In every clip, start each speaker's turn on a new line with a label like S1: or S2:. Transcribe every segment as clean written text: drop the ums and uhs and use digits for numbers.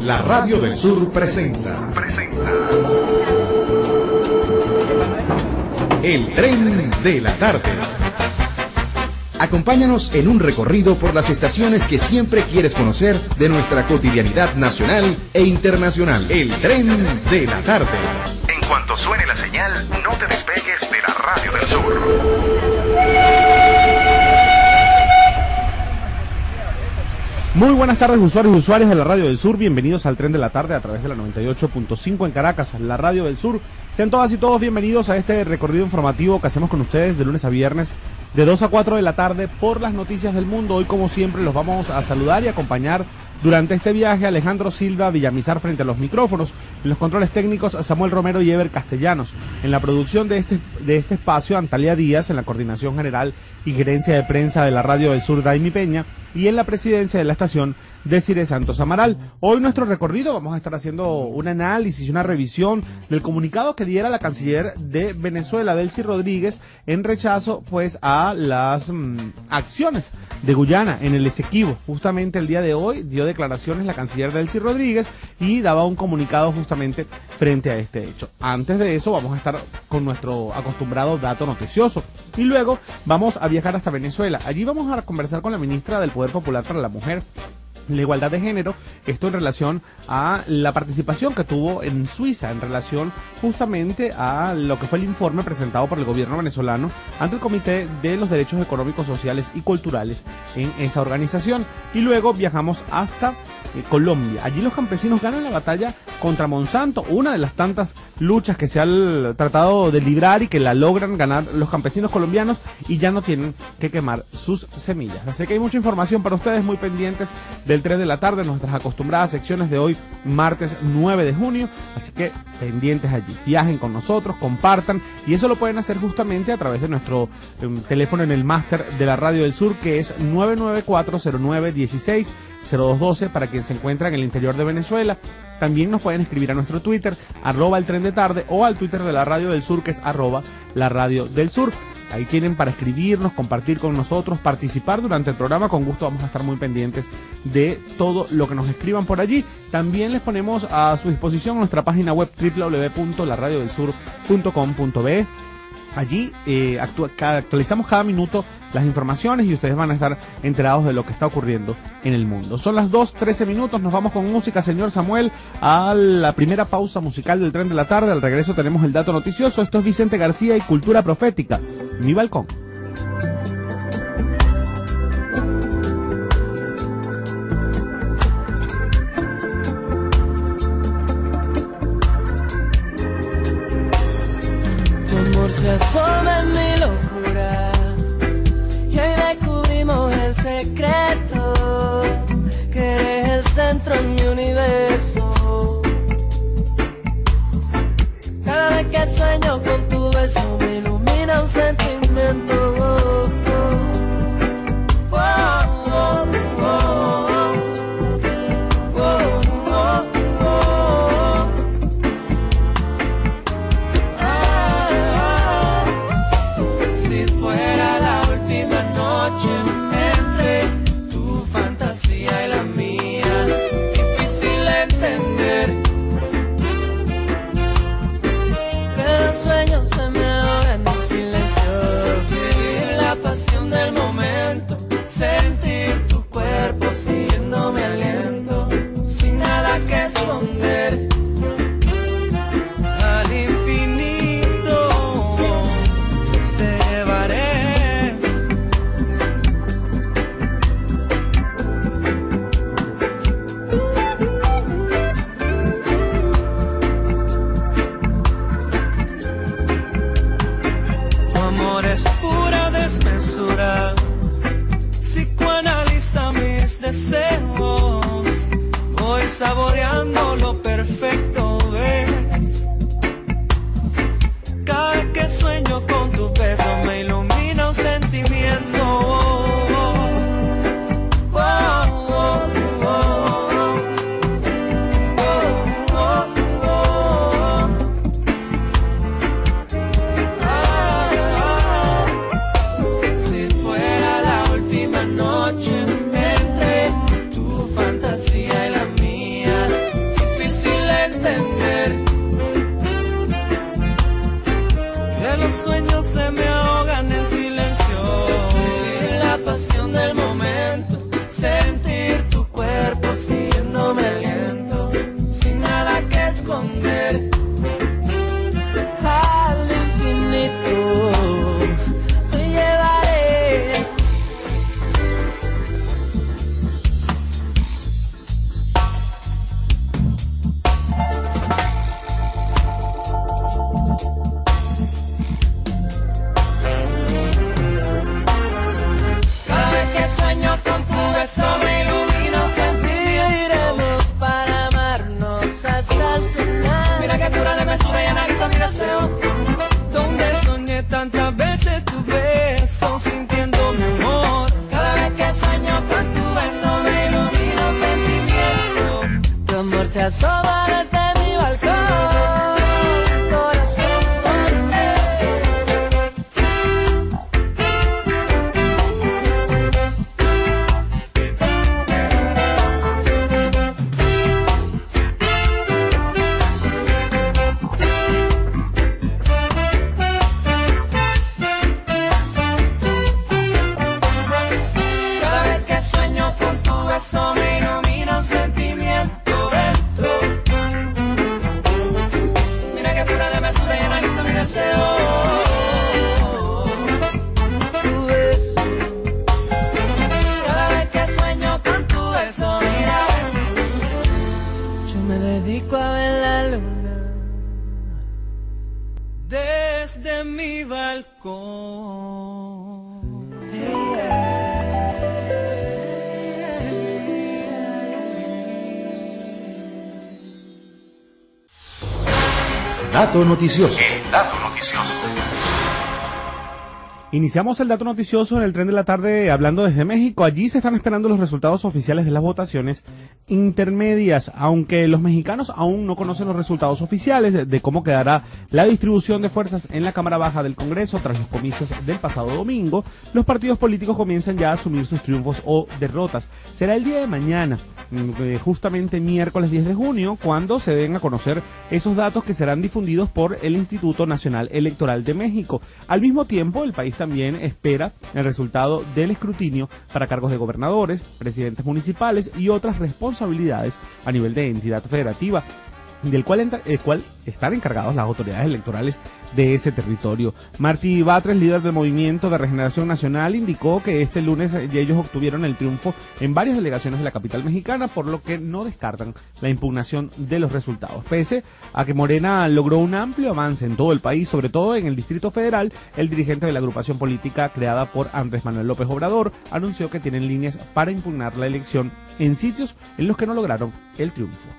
S1: La Radio del Sur presenta El Tren de la Tarde. Acompáñanos en un recorrido por las estaciones que siempre quieres conocer de nuestra cotidianidad nacional e internacional. El Tren de la Tarde.
S2: En cuanto suene la señal, no te despegues de la Radio del Sur.
S3: Muy buenas tardes, usuarios y usuarias de la Radio del Sur. Bienvenidos al Tren de la Tarde a través de la 98.5 en Caracas, la Radio del Sur. Sean todas y todos bienvenidos a este recorrido informativo que hacemos con ustedes de lunes a viernes de 2 a 4 de la tarde por las noticias del mundo. Hoy, como siempre, los vamos a saludar y acompañar durante este viaje Alejandro Silva Villamizar frente a los micrófonos, en los controles técnicos Samuel Romero y Ever Castellanos, en la producción de este espacio Antalya Díaz, en la coordinación general y gerencia de prensa de la Radio del Sur Daimi Peña, y en la presidencia de la estación Desiree Santos Amaral. Hoy nuestro recorrido vamos a estar haciendo un análisis y una revisión del comunicado que diera la canciller de Venezuela, Delcy Rodríguez, en rechazo pues a las acciones de Guyana en el Esequibo. Justamente el día de hoy dio declaraciones la canciller Delcy Rodríguez y daba un comunicado justamente frente a este hecho. Antes de eso vamos a estar con nuestro acostumbrado dato noticioso y luego vamos a viajar hasta Venezuela. Allí vamos a conversar con la ministra del Poder Popular para la Mujer, la Igualdad de Género, esto en relación a la participación que tuvo en Suiza, en relación justamente a lo que fue el informe presentado por el gobierno venezolano ante el Comité de los Derechos Económicos, Sociales y Culturales en esa organización. Y luego viajamos hasta Colombia. Allí los campesinos ganan la batalla contra Monsanto, una de las tantas luchas que se han tratado de librar y que la logran ganar los campesinos colombianos y ya no tienen que quemar sus semillas. Así que hay mucha información para ustedes, muy pendientes del 3 de la tarde, nuestras acostumbradas secciones de hoy, martes 9 de junio, así que pendientes allí. Viajen con nosotros, compartan, y eso lo pueden hacer justamente a través de nuestro teléfono en el máster de la Radio del Sur, que es 99409160212 para quien se encuentra en el interior de Venezuela. También nos pueden escribir a nuestro Twitter, @el Tren de Tarde, o al Twitter de la Radio del Sur, que es @la Radio del Sur. Ahí tienen para escribirnos, compartir con nosotros, participar durante el programa. Con gusto vamos a estar muy pendientes de todo lo que nos escriban por allí. También les ponemos a su disposición nuestra página web www.laradiodelsur.com.be. Allí actualizamos cada minuto las informaciones y ustedes van a estar enterados de lo que está ocurriendo en el mundo. Son las 2:13 minutos, nos vamos con música, señor Samuel, a la primera pausa musical del Tren de la Tarde. Al regreso tenemos el dato noticioso. Esto es Vicente García y Cultura Profética, Mi Balcón.
S4: Tu amor se asoma en mi locura y hoy descubrimos el secreto, que eres el centro en mi universo. Cada vez que sueño con tu beso me ilumina un sentimiento. Saboreando lo perfecto, ves. Cada vez que sueño con tus besos me ilumina un sentimiento. Si fuera la última noche entre asoma desde mi balcón, corazón sonríe. Cada vez que sueño con tu beso me ilumina un sentimiento dentro. Mira que pura de mesura y analiza mi deseo. Tu beso. Cada vez que sueño con tu beso, mira, yo me dedico a ver la luna desde mi balcón.
S1: Dato noticioso.
S2: El dato noticioso.
S3: Iniciamos el dato noticioso en el tren de la tarde hablando desde México. Allí se están esperando los resultados oficiales de las votaciones intermedias, aunque los mexicanos aún no conocen los resultados oficiales de cómo quedará la distribución de fuerzas en la Cámara Baja del Congreso tras los comicios del pasado domingo. Los partidos políticos comienzan ya a asumir sus triunfos o derrotas. Será el día de mañana, justamente miércoles 10 de junio, cuando se den a conocer esos datos que serán difundidos por el Instituto Nacional Electoral de México. Al mismo tiempo, el país también espera el resultado del escrutinio para cargos de gobernadores, presidentes municipales y otras responsabilidades a nivel de entidad federativa, del cual están encargados las autoridades electorales de ese territorio. Martí Batres, líder del Movimiento de Regeneración Nacional, indicó que este lunes ellos obtuvieron el triunfo en varias delegaciones de la capital mexicana, por lo que no descartan la impugnación de los resultados. Pese a que Morena logró un amplio avance en todo el país, sobre todo en el Distrito Federal, el dirigente de la agrupación política creada por Andrés Manuel López Obrador anunció que tienen líneas para impugnar la elección en sitios en los que no lograron el triunfo.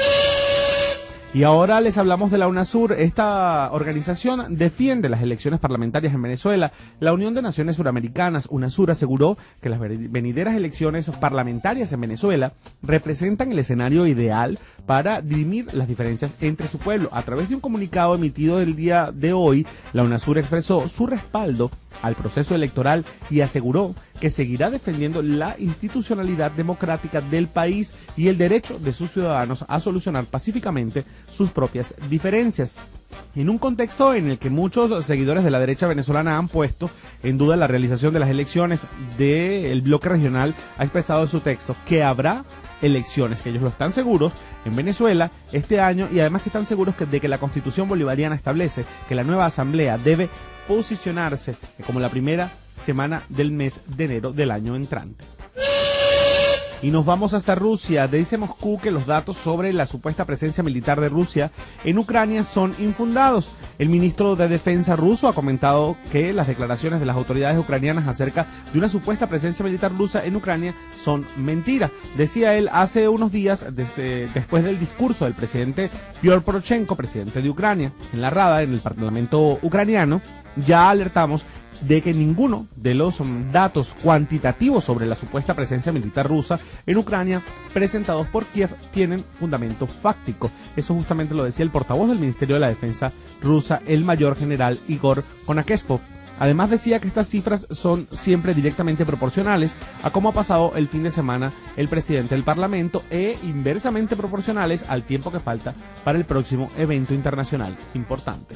S3: Y ahora les hablamos de la UNASUR. Esta organización defiende las elecciones parlamentarias en Venezuela. La Unión de Naciones Suramericanas, UNASUR, aseguró que las venideras elecciones parlamentarias en Venezuela representan el escenario ideal para dirimir las diferencias entre su pueblo. A través de un comunicado emitido el día de hoy, la UNASUR expresó su respaldo al proceso electoral y aseguró que seguirá defendiendo la institucionalidad democrática del país y el derecho de sus ciudadanos a solucionar pacíficamente sus propias diferencias. En un contexto en el que muchos seguidores de la derecha venezolana han puesto en duda la realización de las elecciones del bloque regional, ha expresado en su texto que habrá elecciones, que ellos lo están seguros en Venezuela este año, y además que están seguros de que la Constitución bolivariana establece que la nueva asamblea debe posicionarse como la primera semana del mes de enero del año entrante. Y nos vamos hasta Rusia. Dice Moscú que los datos sobre la supuesta presencia militar de Rusia en Ucrania son infundados. El ministro de Defensa ruso ha comentado que las declaraciones de las autoridades ucranianas acerca de una supuesta presencia militar rusa en Ucrania son mentira. Decía él hace unos días, después del discurso del presidente Piotr Poroshenko, presidente de Ucrania, en la Rada, en el Parlamento ucraniano. Ya alertamos de que ninguno de los datos cuantitativos sobre la supuesta presencia militar rusa en Ucrania presentados por Kiev tienen fundamento fáctico. Eso justamente lo decía el portavoz del Ministerio de la Defensa rusa, el mayor general Igor Konakeshvov. Además decía que estas cifras son siempre directamente proporcionales a cómo ha pasado el fin de semana el presidente del Parlamento e inversamente proporcionales al tiempo que falta para el próximo evento internacional importante.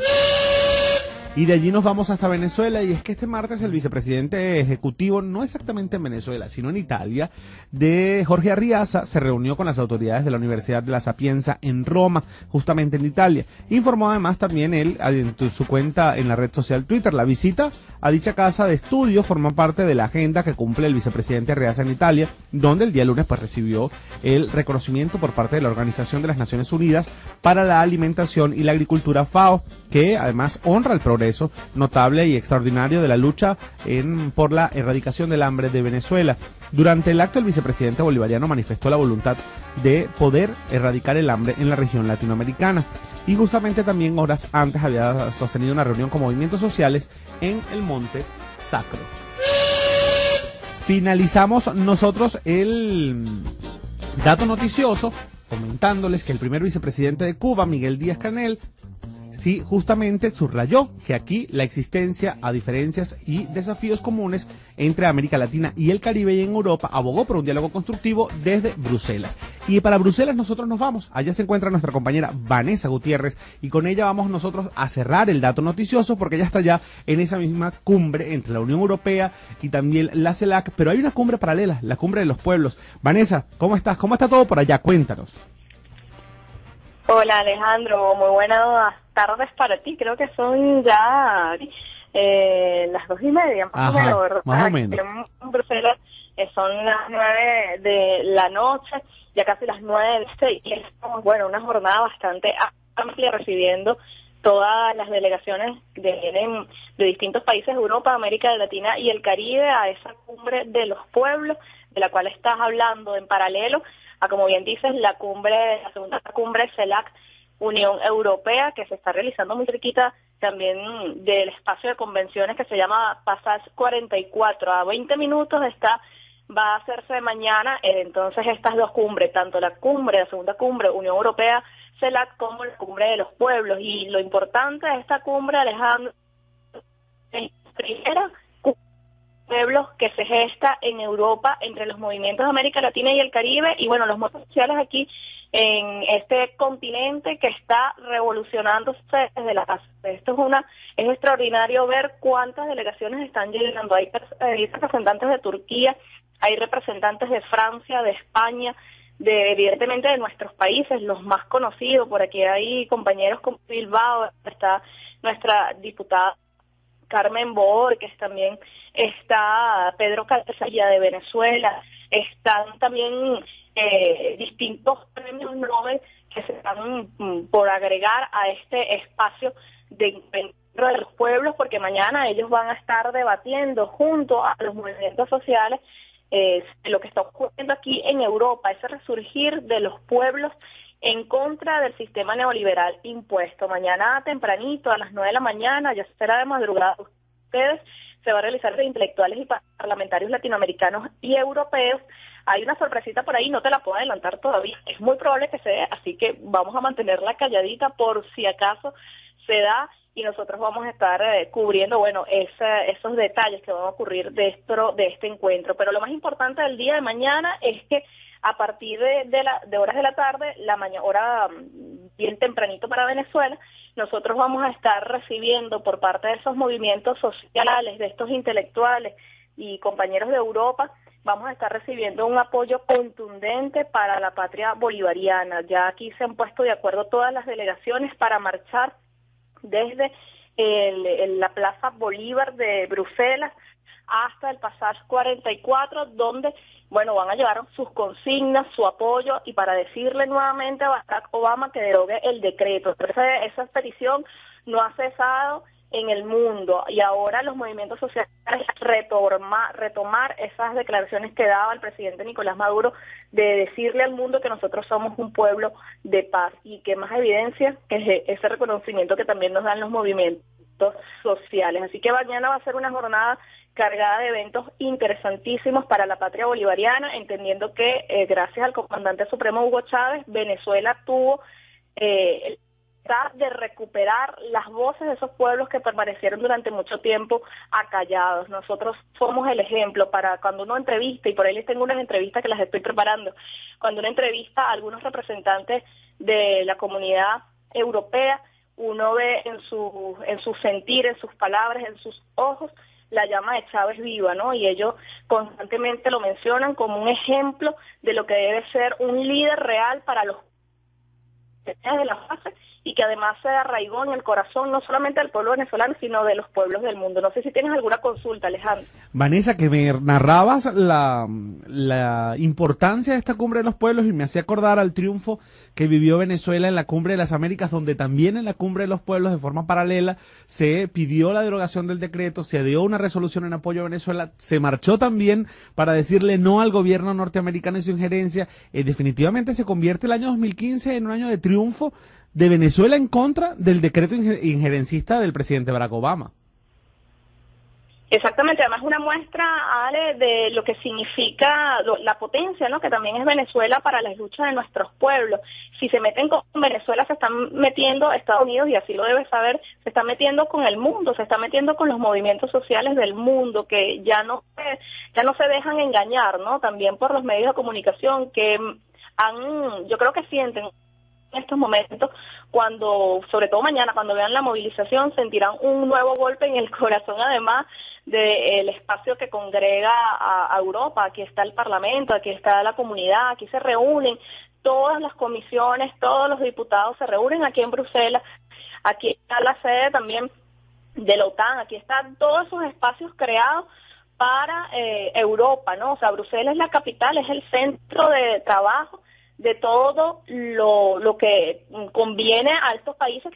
S3: Y de allí nos vamos hasta Venezuela, y es que este martes el vicepresidente ejecutivo, no exactamente en Venezuela, sino en Italia, de Jorge Arriaza, se reunió con las autoridades de la Universidad de La Sapienza en Roma, justamente en Italia. Informó además también él en su cuenta en la red social Twitter. La visita a dicha casa de estudio forma parte de la agenda que cumple el vicepresidente Arriaza en Italia, donde el día lunes recibió el reconocimiento por parte de la Organización de las Naciones Unidas para la Alimentación y la Agricultura, FAO, que además honra el progreso notable y extraordinario de la lucha por la erradicación del hambre de Venezuela. Durante el acto, el vicepresidente bolivariano manifestó la voluntad de poder erradicar el hambre en la región latinoamericana. Y justamente también horas antes había sostenido una reunión con movimientos sociales en el Monte Sacro. Finalizamos nosotros el dato noticioso comentándoles que el primer vicepresidente de Cuba, Miguel Díaz-Canel, sí, justamente subrayó que aquí la existencia a diferencias y desafíos comunes entre América Latina y el Caribe y en Europa, abogó por un diálogo constructivo desde Bruselas. Y para Bruselas nosotros nos vamos. Allá se encuentra nuestra compañera Vanessa Gutiérrez y con ella vamos nosotros a cerrar el dato noticioso porque ella está ya en esa misma cumbre entre la Unión Europea y también la CELAC, pero hay una cumbre paralela, la cumbre de los pueblos. Vanessa, ¿cómo estás? ¿Cómo está todo por allá? Cuéntanos.
S5: Hola Alejandro, muy buenas tardes para ti. Creo que son ya las 2:30, más o menos, ¿verdad?
S3: Más o menos.
S5: En Bruselas son las 9 de la noche, ya casi las 9 y es, bueno, una jornada bastante amplia recibiendo todas las delegaciones que vienen de distintos países de Europa, América Latina y el Caribe a esa cumbre de los pueblos, de la cual estás hablando en paralelo a, como bien dices, la segunda cumbre CELAC Unión Europea, que se está realizando muy cerquita también del espacio de convenciones que se llama Passage 44. A 20 minutos va a hacerse mañana, entonces estas dos cumbres, tanto la segunda cumbre Unión Europea CELAC como la cumbre de los pueblos. Y lo importante de esta cumbre, Alejandro, es la primera pueblos que se gesta en Europa entre los movimientos de América Latina y el Caribe y bueno, los movimientos sociales aquí en este continente que está revolucionándose desde la casa. Esto es extraordinario ver cuántas delegaciones están llegando. Hay representantes de Turquía, hay representantes de Francia, de España, evidentemente de nuestros países, los más conocidos. Por aquí hay compañeros como Bilbao, está nuestra diputada Carmen Borges, también está Pedro Calzadilla de Venezuela, están también distintos premios Nobel que se están por agregar a este espacio de encuentro de los pueblos, porque mañana ellos van a estar debatiendo junto a los movimientos sociales lo que está ocurriendo aquí en Europa, ese resurgir de los pueblos en contra del sistema neoliberal impuesto. Mañana tempranito, a las 9 de la mañana, ya será de madrugada ustedes, se va a realizar de intelectuales y parlamentarios latinoamericanos y europeos. Hay una sorpresita por ahí, no te la puedo adelantar todavía, es muy probable que se dé, así que vamos a mantenerla calladita por si acaso se da, y nosotros vamos a estar cubriendo, bueno, esos detalles que van a ocurrir de este encuentro. Pero lo más importante del día de mañana es que a partir de horas de la tarde, hora bien tempranito para Venezuela, nosotros vamos a estar recibiendo por parte de esos movimientos sociales, de estos intelectuales y compañeros de Europa, vamos a estar recibiendo un apoyo contundente para la patria bolivariana. Ya aquí se han puesto de acuerdo todas las delegaciones para marchar desde la Plaza Bolívar de Bruselas hasta el Passage 44, donde, bueno, van a llevar sus consignas, su apoyo, y para decirle nuevamente a Barack Obama que derogue el decreto. Pero esa petición no ha cesado en el mundo, y ahora los movimientos sociales retomar esas declaraciones que daba el presidente Nicolás Maduro de decirle al mundo que nosotros somos un pueblo de paz, y que más evidencia que ese reconocimiento que también nos dan los movimientos sociales. Así que mañana va a ser una jornada cargada de eventos interesantísimos para la patria bolivariana, entendiendo que gracias al comandante supremo Hugo Chávez, Venezuela tuvo de recuperar las voces de esos pueblos que permanecieron durante mucho tiempo acallados. Nosotros somos el ejemplo para cuando uno entrevista, y por ahí les tengo unas entrevistas que las estoy preparando, cuando uno entrevista a algunos representantes de la comunidad europea, uno ve en su sentir, en sus palabras, en sus ojos, la llama de Chávez viva, ¿no? Y ellos constantemente lo mencionan como un ejemplo de lo que debe ser un líder real para los de la base, y que además se arraigó en el corazón no solamente del pueblo venezolano, sino de los pueblos del mundo. No sé si tienes alguna consulta, Alejandro.
S3: Vanessa, que me narrabas la importancia de esta cumbre de los pueblos y me hacía acordar al triunfo que vivió Venezuela en la cumbre de las Américas, donde también en la cumbre de los pueblos, de forma paralela, se pidió la derogación del decreto, se dio una resolución en apoyo a Venezuela, se marchó también para decirle no al gobierno norteamericano y su injerencia. Definitivamente se convierte el año 2015 en un año de triunfo de Venezuela en contra del decreto injerencista del presidente Barack Obama.
S5: Exactamente, además una muestra, Ale, de lo que significa la potencia, ¿no? Que también es Venezuela para las luchas de nuestros pueblos. Si se meten con Venezuela, se están metiendo Estados Unidos, y así lo debes saber, se están metiendo con el mundo, se están metiendo con los movimientos sociales del mundo, que ya no se dejan engañar, ¿no? También por los medios de comunicación que yo creo que sienten en estos momentos, cuando, sobre todo mañana, cuando vean la movilización, sentirán un nuevo golpe en el corazón, además del espacio que congrega a Europa. Aquí está el Parlamento, aquí está la comunidad, aquí se reúnen todas las comisiones, todos los diputados se reúnen aquí en Bruselas, aquí está la sede también de la OTAN, aquí están todos esos espacios creados para Europa, ¿no? O sea, Bruselas es la capital, es el centro de trabajo de todo lo que conviene a estos países,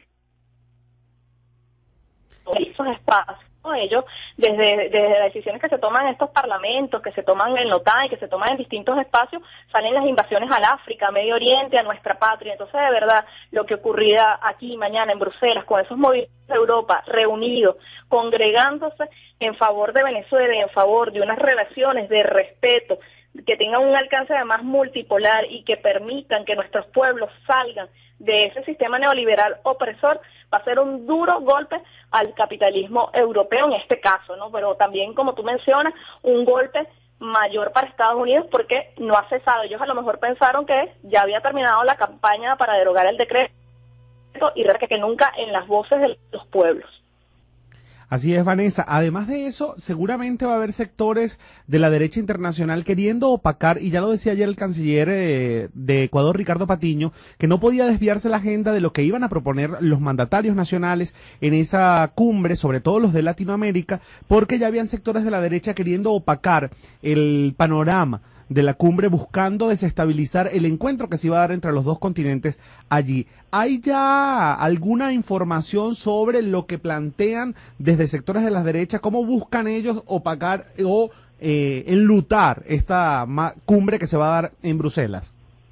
S5: esos espacios, ¿no? Ellos, desde las decisiones que se toman en estos parlamentos, que se toman en la OTAN y que se toman en distintos espacios, salen las invasiones al África, a Medio Oriente, a nuestra patria. Entonces, de verdad, lo que ocurrirá aquí mañana en Bruselas, con esos movimientos de Europa reunidos, congregándose en favor de Venezuela y en favor de unas relaciones de respeto, que tengan un alcance además multipolar y que permitan que nuestros pueblos salgan de ese sistema neoliberal opresor, va a ser un duro golpe al capitalismo europeo en este caso, ¿no? Pero también, como tú mencionas, un golpe mayor para Estados Unidos, porque no ha cesado. Ellos a lo mejor pensaron que ya había terminado la campaña para derogar el decreto, y que nunca en las voces de los pueblos.
S3: Así es, Vanessa. Además de eso, seguramente va a haber sectores de la derecha internacional queriendo opacar, y ya lo decía ayer el canciller de Ecuador, Ricardo Patiño, que no podía desviarse la agenda de lo que iban a proponer los mandatarios nacionales en esa cumbre, sobre todo los de Latinoamérica, porque ya habían sectores de la derecha queriendo opacar el panorama de la cumbre, buscando desestabilizar el encuentro que se iba a dar entre los dos continentes allí. ¿Hay ya alguna información sobre lo que plantean desde sectores de la derecha? ¿Cómo buscan ellos opacar o enlutar esta cumbre que se va a dar en Bruselas?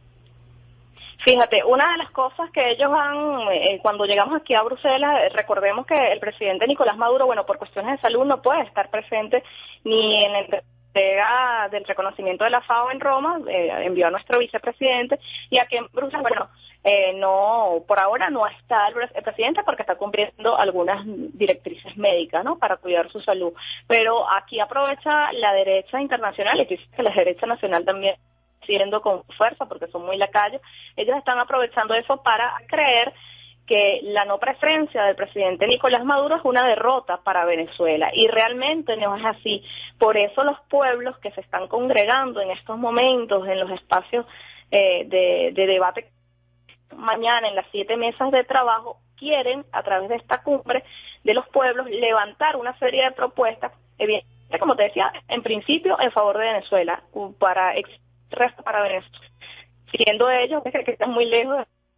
S5: Fíjate, una de las cosas que ellos han, cuando llegamos aquí a Bruselas, recordemos que el presidente Nicolás Maduro, bueno, por cuestiones de salud no puede estar presente ni en el entrega del reconocimiento de la FAO en Roma, envió a nuestro vicepresidente, y aquí en Bruselas, bueno, no, por ahora no está el presidente porque está cumpliendo algunas directrices médicas, ¿no?, para cuidar su salud. Pero aquí aprovecha la derecha internacional, y que la derecha nacional también siendo con fuerza porque son muy lacayos, ellos están aprovechando eso para creer que la no preferencia del presidente Nicolás Maduro es una derrota para Venezuela, y realmente no es así. Por eso los pueblos que se están congregando en estos momentos en los espacios de debate mañana en las 7 mesas de trabajo quieren, a través de esta cumbre de los pueblos, levantar una serie de propuestas, evidentemente, como te decía, en principio en favor de Venezuela, para Venezuela, siendo ellos que están muy lejos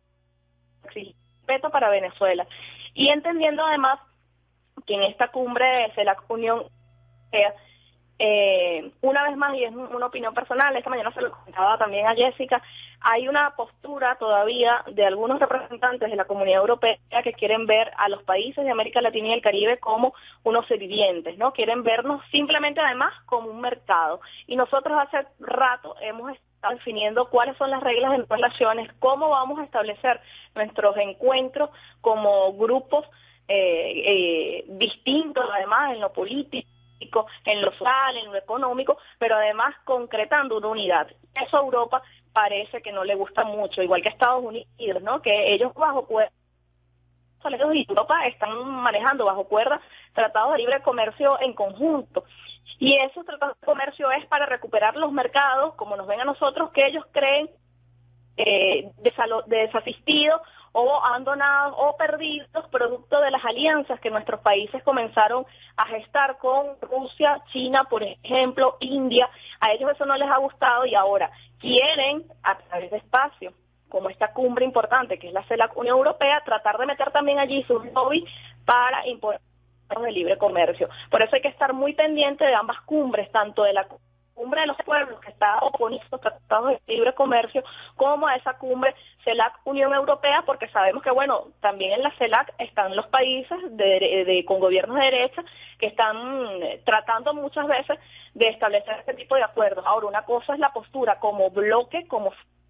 S5: de respeto para Venezuela, y entendiendo además que en esta cumbre de la Unión Europea, una vez más, y es una opinión personal, esta mañana se lo comentaba también a Jessica, hay una postura todavía de algunos representantes de la Comunidad Europea que quieren ver a los países de América Latina y el Caribe como unos sirvientes, ¿no? Quieren vernos simplemente además como un mercado, y nosotros hace rato hemos estado definiendo cuáles son las reglas de nuestras relaciones, cómo vamos a establecer nuestros encuentros como grupos distintos, además en lo político, en lo social, en lo económico, pero además concretando una unidad. Eso a Europa parece que no le gusta mucho, igual que a Estados Unidos, ¿no?, que ellos bajo cuerda, y Europa están manejando bajo cuerda tratados de libre comercio en conjunto, y esos tratados de comercio es para recuperar los mercados, como nos ven a nosotros, que ellos creen desasistidos o abandonados o perdidos, producto de las alianzas que nuestros países comenzaron a gestar con Rusia, China, por ejemplo, India. A ellos eso no les ha gustado, y ahora quieren, a través de espacios como esta cumbre importante que es la CELAC Unión Europea, tratar de meter también allí sus lobbies para imponer de libre comercio. Por eso hay que estar muy pendiente de ambas cumbres, tanto de la cumbre de los pueblos que está oponiendo los tratados de libre comercio, como a esa cumbre CELAC-Unión Europea, porque sabemos que, bueno, también en la CELAC están los países con gobiernos de derecha que están tratando muchas veces de establecer este tipo de acuerdos. Ahora, una cosa es la postura como bloque, como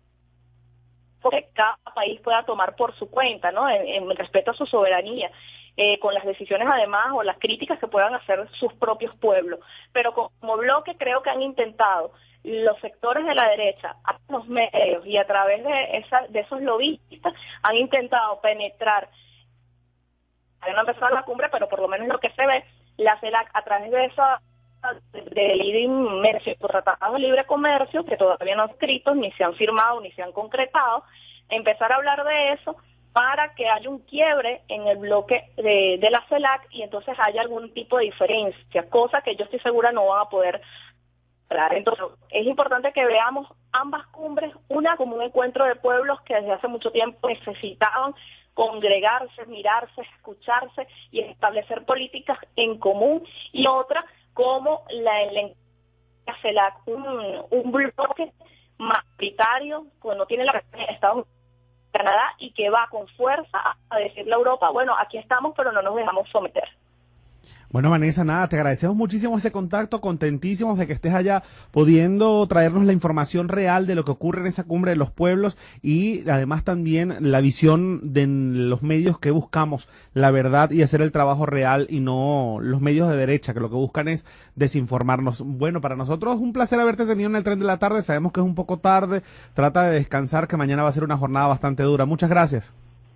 S5: que cada país pueda tomar por su cuenta, ¿no? En respeto a su soberanía, con las decisiones además o las críticas que puedan hacer sus propios pueblos. Pero como bloque creo que han intentado los sectores de la derecha, a los medios y a través de esos lobistas, han intentado penetrar. No ha empezado la cumbre, pero por lo menos lo que se ve, la CELAC a través de esa de libre inmersión por tratados de libre comercio, que todavía no han escrito, ni se han firmado, ni se han concretado, empezar a hablar de eso para que haya un quiebre en el bloque de la CELAC y entonces haya algún tipo de diferencia, cosa que yo estoy segura no van a poder lograr. Entonces es importante que veamos ambas cumbres, una como un encuentro de pueblos que desde hace mucho tiempo necesitaban congregarse, mirarse, escucharse y establecer políticas en común, y otra como la CELAC, un bloque mayoritario, pues no tiene la representación de Estados Unidos, Canadá, y que va con fuerza a decirle a Europa, bueno, aquí estamos, pero no nos dejamos someter.
S3: Bueno, Vanessa, nada, te agradecemos muchísimo ese contacto, contentísimos de que estés allá pudiendo traernos la información real de lo que ocurre en esa cumbre de los pueblos y además también la visión de los medios que buscamos la verdad y hacer el trabajo real y no los medios de derecha que lo que buscan es desinformarnos. Bueno, para nosotros es un placer haberte tenido en el tren de la tarde, sabemos que es un poco tarde, trata de descansar que mañana va a ser una jornada bastante dura. Muchas gracias.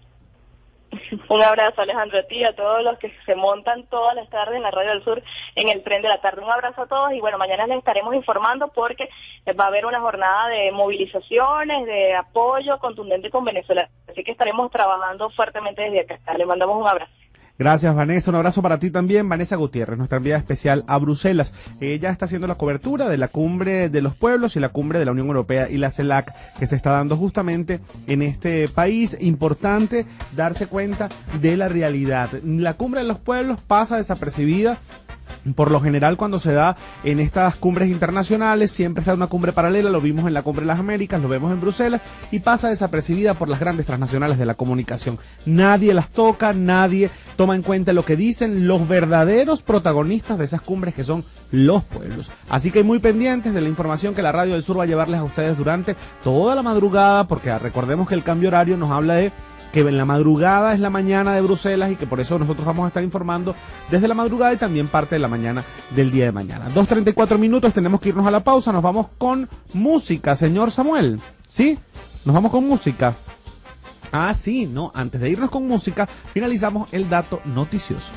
S5: Un abrazo, Alejandro, a ti y a todos los que se montan todas las tardes en la Radio del Sur en el tren de la tarde. Un abrazo a todos y bueno, mañana les estaremos informando porque va a haber una jornada de movilizaciones, de apoyo contundente con Venezuela. Así que estaremos trabajando fuertemente desde acá. Les mandamos un abrazo.
S3: Gracias, Vanessa. Un abrazo para ti también. Vanessa Gutiérrez, nuestra enviada especial a Bruselas. Ella está haciendo la cobertura de la cumbre de los pueblos y la cumbre de la Unión Europea y la CELAC que se está dando justamente en este país. Importante darse cuenta de la realidad. La cumbre de los pueblos pasa desapercibida. Por lo general, cuando se da en estas cumbres internacionales, siempre está una cumbre paralela, lo vimos en la Cumbre de las Américas, lo vemos en Bruselas, y pasa desapercibida por las grandes transnacionales de la comunicación. Nadie las toca, nadie toma en cuenta lo que dicen los verdaderos protagonistas de esas cumbres, que son los pueblos. Así que muy pendientes de la información que la Radio del Sur va a llevarles a ustedes durante toda la madrugada, porque recordemos que el cambio horario nos habla de que en la madrugada es la mañana de Bruselas y que por eso nosotros vamos a estar informando desde la madrugada y también parte de la mañana del día de mañana. 2:34 minutos, tenemos que irnos a la pausa, nos vamos con música, señor Samuel. ¿Sí? Nos vamos con música. Ah, sí, no, antes de irnos con música, finalizamos el dato noticioso.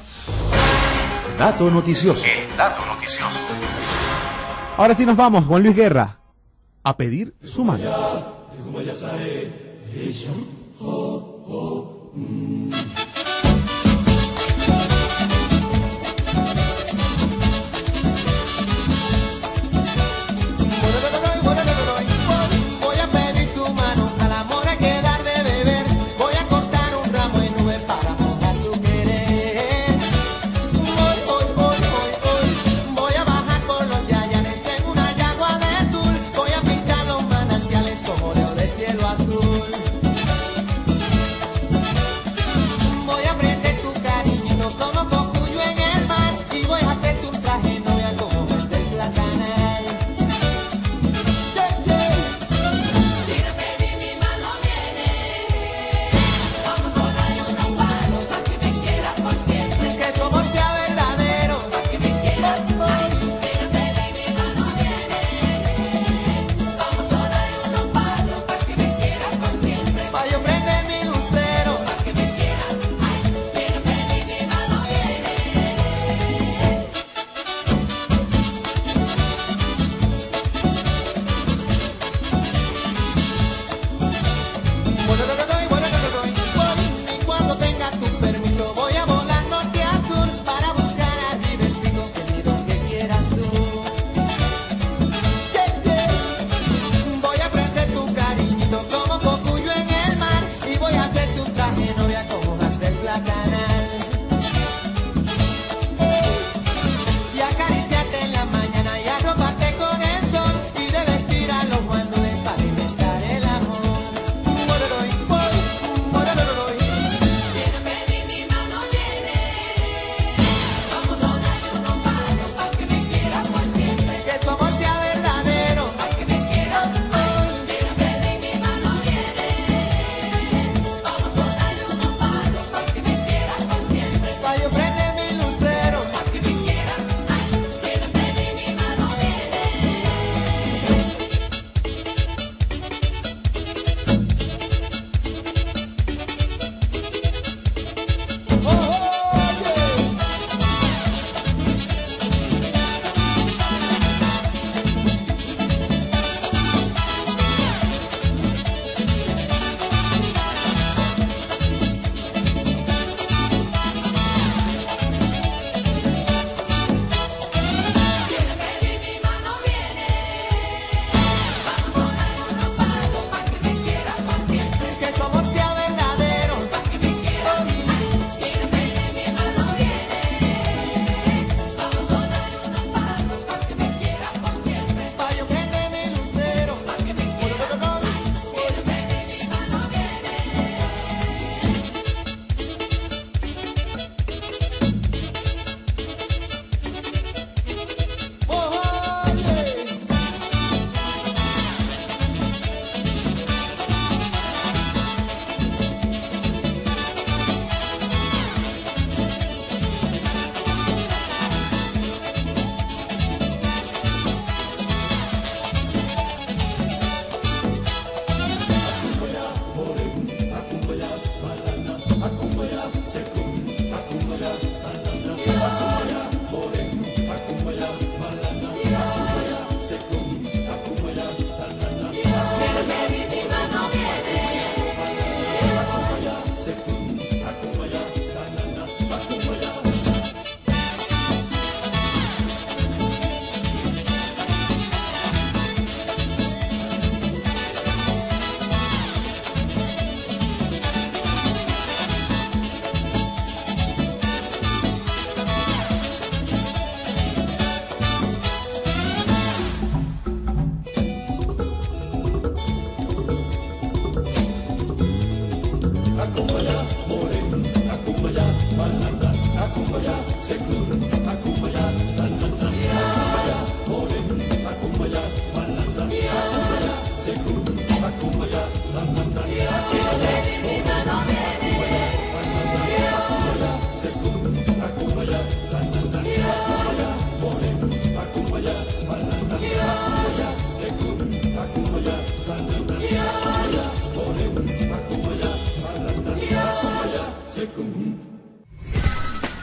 S1: Dato noticioso.
S2: El dato noticioso.
S3: Ahora sí nos vamos, Juan Luis Guerra, a pedir su mano.
S6: Voy a pedir su mano, al amor hay que dar de beber. Voy a cortar un ramo de nubes para mojar su querer. Voy a bajar por los yayanes en una yagua de azul. Voy a pintar los manantiales como oro de cielo azul.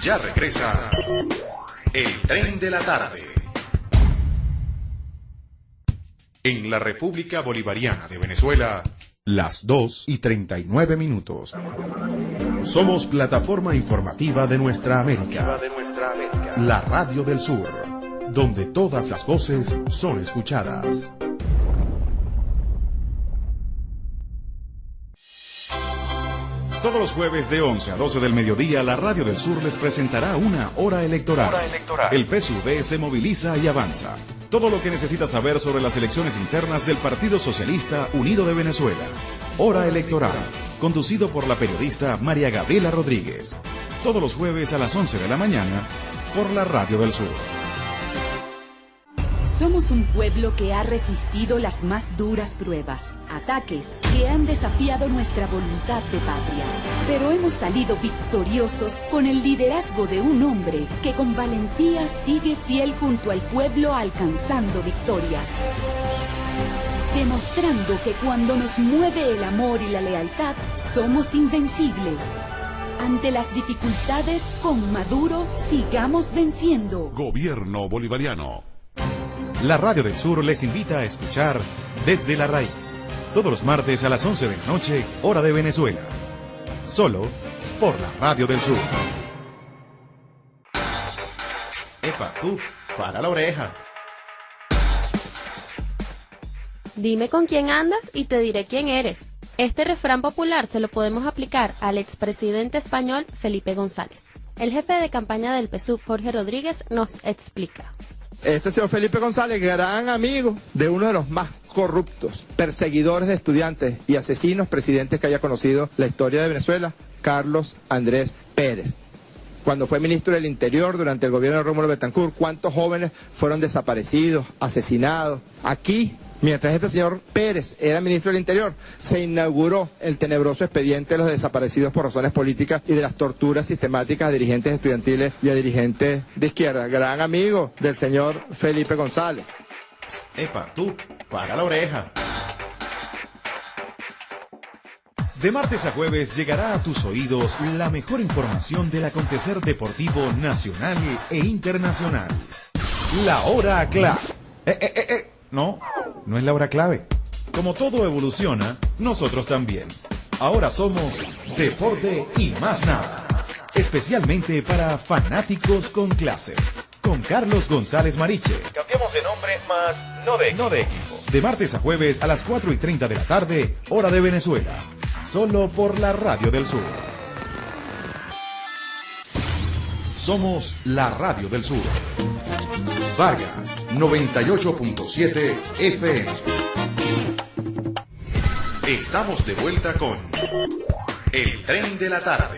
S1: Ya regresa el tren de la tarde. En la República Bolivariana de Venezuela, las 2:39. Somos plataforma informativa de nuestra América. La Radio del Sur, donde todas las voces son escuchadas. Todos los jueves de 11 a 12 del mediodía, la Radio del Sur les presentará una hora electoral. El PSUV se moviliza y avanza. Todo lo que necesita saber sobre las elecciones internas del Partido Socialista Unido de Venezuela. Hora electoral, conducido por la periodista María Gabriela Rodríguez. Todos los jueves a las 11 de la mañana, por la Radio del Sur.
S7: Somos un pueblo que ha resistido las más duras pruebas, ataques que han desafiado nuestra voluntad de patria. Pero hemos salido victoriosos con el liderazgo de un hombre que con valentía sigue fiel junto al pueblo alcanzando victorias. Demostrando que cuando nos mueve el amor y la lealtad, somos invencibles. Ante las dificultades, con Maduro, sigamos venciendo.
S1: Gobierno Bolivariano. La Radio del Sur les invita a escuchar Desde la Raíz, todos los martes a las 11 de la noche, hora de Venezuela. Solo por la Radio del Sur. Epa, tú, para la oreja.
S8: Dime con quién andas y te diré quién eres. Este refrán popular se lo podemos aplicar al expresidente español Felipe González. El jefe de campaña del PSUV, Jorge Rodríguez, nos explica.
S9: Este señor Felipe González, gran amigo de uno de los más corruptos, perseguidores de estudiantes y asesinos presidentes que haya conocido la historia de Venezuela, Carlos Andrés Pérez. Cuando fue ministro del Interior durante el gobierno de Rómulo Betancourt, ¿cuántos jóvenes fueron desaparecidos, asesinados? Aquí, mientras este señor Pérez era ministro del Interior, se inauguró el tenebroso expediente de los desaparecidos por razones políticas y de las torturas sistemáticas a dirigentes estudiantiles y a dirigentes de izquierda. Gran amigo del señor Felipe González.
S1: Epa, tú, para la oreja. De martes a jueves llegará a tus oídos la mejor información del acontecer deportivo nacional e internacional. La hora clave. No es la hora clave. Como todo evoluciona, nosotros también. Ahora somos Deporte y más nada. Especialmente para fanáticos con clase. Con Carlos González Mariche.
S2: Cambiamos de nombre, más no de equipo.
S1: De martes a jueves a las 4:30 de la tarde, hora de Venezuela. Solo por la Radio del Sur. Somos la Radio del Sur. Vargas, 98.7 FM. Estamos de vuelta con El Tren de la Tarde.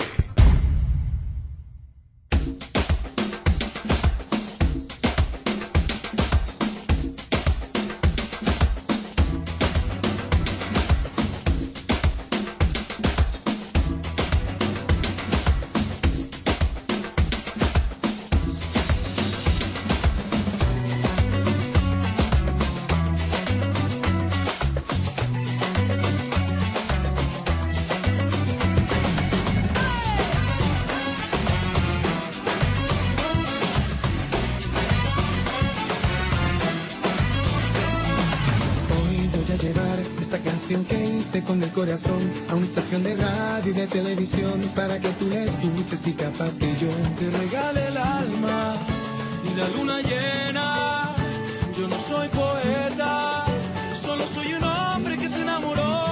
S10: Con el corazón a una estación de radio y de televisión para que tú la escuches y capaz que yo te regale el alma y la luna llena. Yo no soy poeta, solo soy un hombre que se enamoró.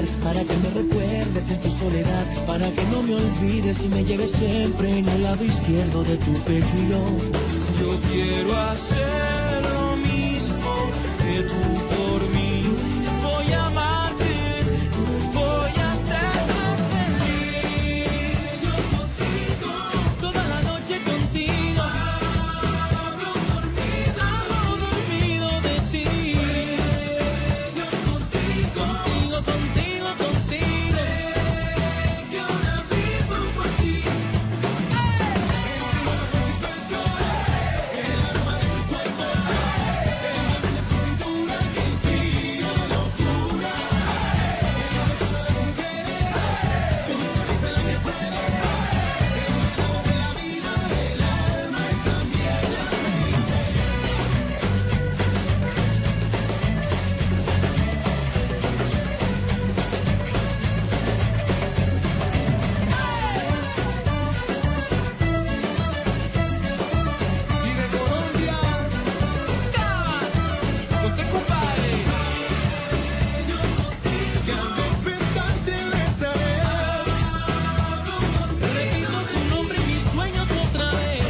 S10: para que me recuerdes en tu soledad, para que no me olvides y me lleves siempre en el lado izquierdo de tu pecho. Y yo quiero hacer lo mismo que tú por mí. Voy a amarte, voy a hacerte feliz. Yo contigo, toda la noche contigo. Hablo dormido de ti. Yo contigo, contigo, contigo. Que ahora vivo por ti. El aroma de tu cuerpo, el alma de tu cintura que inspira locura. Tu sonrisa es la que puede de la vida, el alma y también la y de Colombia, ponte compadre. Que al despertarte besaré. Repito tu nombre y mis sueños otra vez.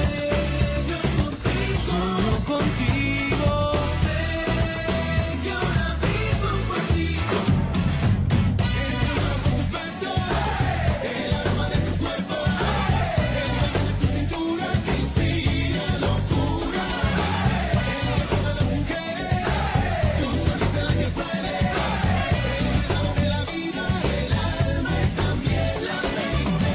S10: Sueño contigo. Que ahora vivo por ti. Un beso, el aroma de tu cuerpo, el alma de tu cintura que inspira locura. El alma de las mujeres, tu sonrisa es la que puede de la vida, el alma y también la mente.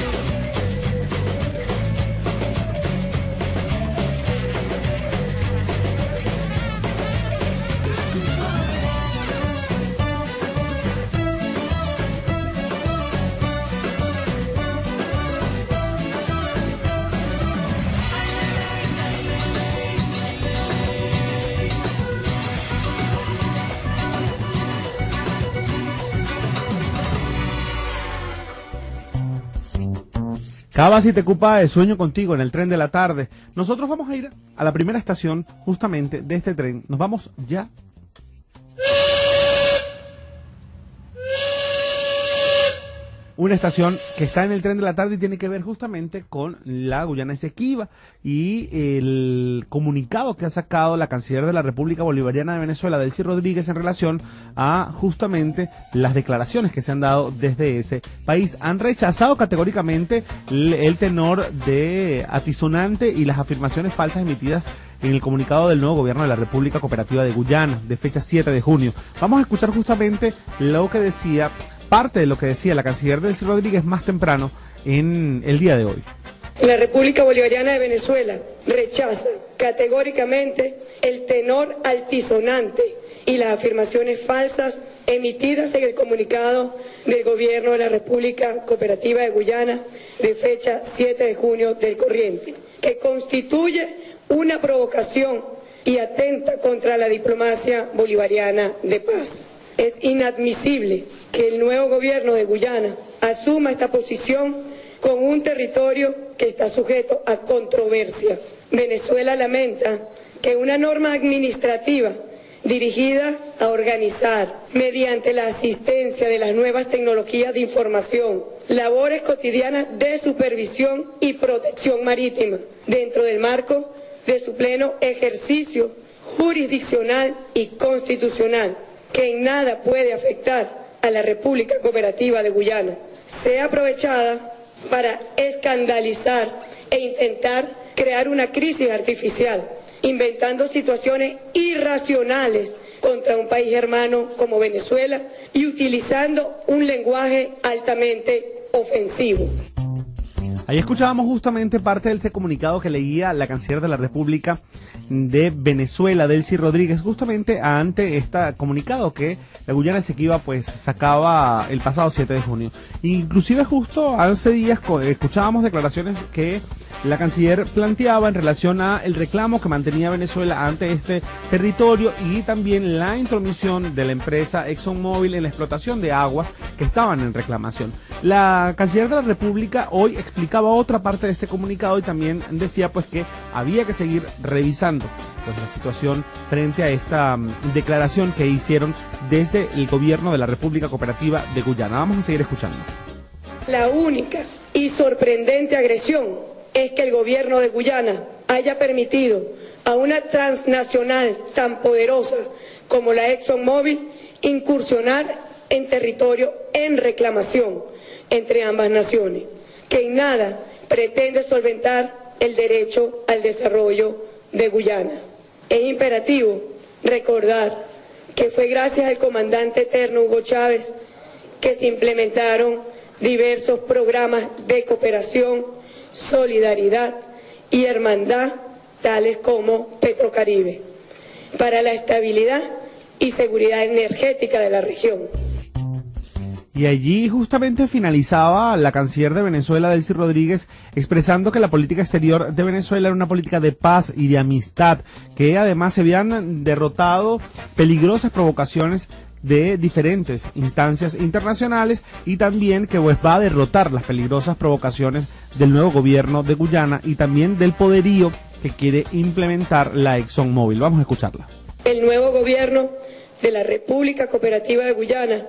S3: Cabas y Tecupa de Sueño Contigo en el tren de la tarde. Nosotros vamos a ir a la primera estación justamente de este tren. Nos vamos ya. Una estación que está en el tren de la tarde y tiene que ver justamente con la Guyana Esequiba y el comunicado que ha sacado la canciller de la República Bolivariana de Venezuela, Delcy Rodríguez, en relación a justamente las declaraciones que se han dado desde ese país. Han rechazado categóricamente el tenor de atisonante y las afirmaciones falsas emitidas en el comunicado del nuevo gobierno de la República Cooperativa de Guyana, de fecha 7 de junio. Vamos a escuchar justamente lo que decía, parte de lo que decía la canciller Delcy Rodríguez más temprano en el día de hoy.
S11: La República Bolivariana de Venezuela rechaza categóricamente el tenor altisonante y las afirmaciones falsas emitidas en el comunicado del gobierno de la República Cooperativa de Guyana de fecha 7 de junio del corriente, que constituye una provocación y atenta contra la diplomacia bolivariana de paz. Es inadmisible que el nuevo gobierno de Guyana asuma esta posición con un territorio que está sujeto a controversia. Venezuela lamenta que una norma administrativa dirigida a organizar, mediante la asistencia de las nuevas tecnologías de información, labores cotidianas de supervisión y protección marítima, dentro del marco de su pleno ejercicio jurisdiccional y constitucional, que en nada puede afectar a la República Cooperativa de Guyana, sea aprovechada para escandalizar e intentar crear una crisis artificial, inventando situaciones irracionales contra un país hermano como Venezuela y utilizando un lenguaje altamente ofensivo.
S3: Ahí escuchábamos justamente parte de este comunicado que leía la canciller de la República de Venezuela, Delcy Rodríguez, justamente ante este comunicado que la Guyana Esequiba pues sacaba el pasado 7 de junio. Inclusive justo hace días escuchábamos declaraciones que la canciller planteaba en relación a el reclamo que mantenía Venezuela ante este territorio y también la intromisión de la empresa ExxonMobil en la explotación de aguas que estaban en reclamación. La canciller de la República hoy explicaba otra parte de este comunicado y también decía pues que había que seguir revisando pues la situación frente a esta declaración que hicieron desde el gobierno de la República Cooperativa de Guyana. Vamos a seguir escuchando.
S11: La única y sorprendente agresión es que el gobierno de Guyana haya permitido a una transnacional tan poderosa como la ExxonMobil incursionar en territorio en reclamación entre ambas naciones, que en nada pretende solventar el derecho al desarrollo de Guyana. Es imperativo recordar que fue gracias al comandante eterno Hugo Chávez que se implementaron diversos programas de cooperación, solidaridad y hermandad, tales como Petrocaribe, para la estabilidad y seguridad energética de la región.
S3: Y allí justamente finalizaba la canciller de Venezuela, Delcy Rodríguez, expresando que la política exterior de Venezuela era una política de paz y de amistad, que además se habían derrotado peligrosas provocaciones de diferentes instancias internacionales y también que pues va a derrotar las peligrosas provocaciones del nuevo gobierno de Guyana y también del poderío que quiere implementar la ExxonMobil. Vamos a escucharla.
S11: El nuevo gobierno de la República Cooperativa de Guyana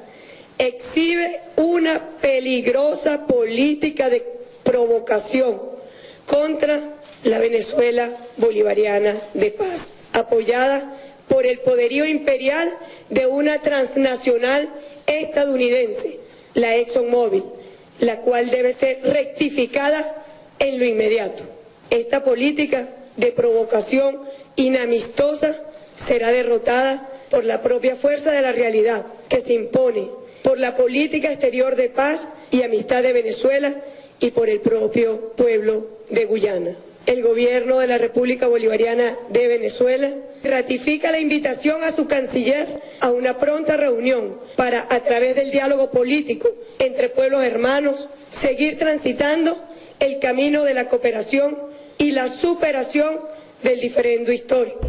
S11: exhibe una peligrosa política de provocación contra la Venezuela bolivariana de paz, apoyada por el poderío imperial de una transnacional estadounidense, la ExxonMobil, la cual debe ser rectificada en lo inmediato. Esta política de provocación inamistosa será derrotada por la propia fuerza de la realidad que se impone, por la política exterior de paz y amistad de Venezuela y por el propio pueblo de Guyana. El gobierno de la República Bolivariana de Venezuela ratifica la invitación a su canciller a una pronta reunión para, a través del diálogo político entre pueblos hermanos, seguir transitando el camino de la cooperación y la superación del diferendo histórico.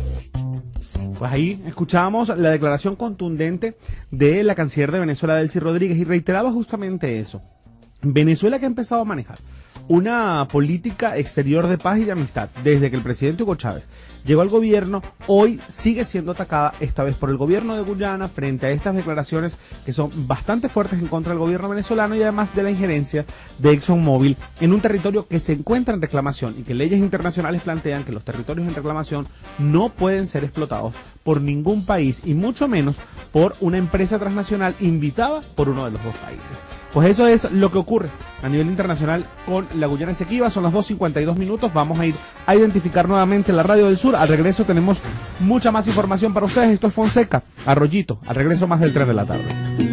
S3: Pues ahí escuchábamos la declaración contundente de la canciller de Venezuela, Delcy Rodríguez, y reiteraba justamente eso. Venezuela, que ha empezado a manejar una política exterior de paz y de amistad desde que el presidente Hugo Chávez llegó al gobierno, hoy sigue siendo atacada, esta vez por el gobierno de Guyana, frente a estas declaraciones que son bastante fuertes en contra del gobierno venezolano y además de la injerencia de ExxonMobil en un territorio que se encuentra en reclamación y que leyes internacionales plantean que los territorios en reclamación no pueden ser explotados por ningún país y mucho menos por una empresa transnacional invitada por uno de los dos países. Pues eso es lo que ocurre a nivel internacional con la Guyana Esequiba. Son las 2:52 minutos. Vamos a ir a identificar nuevamente la Radio del Sur. Al regreso tenemos mucha más información para ustedes. Esto es Fonseca, Arroyito. Al regreso más del 3 de la tarde.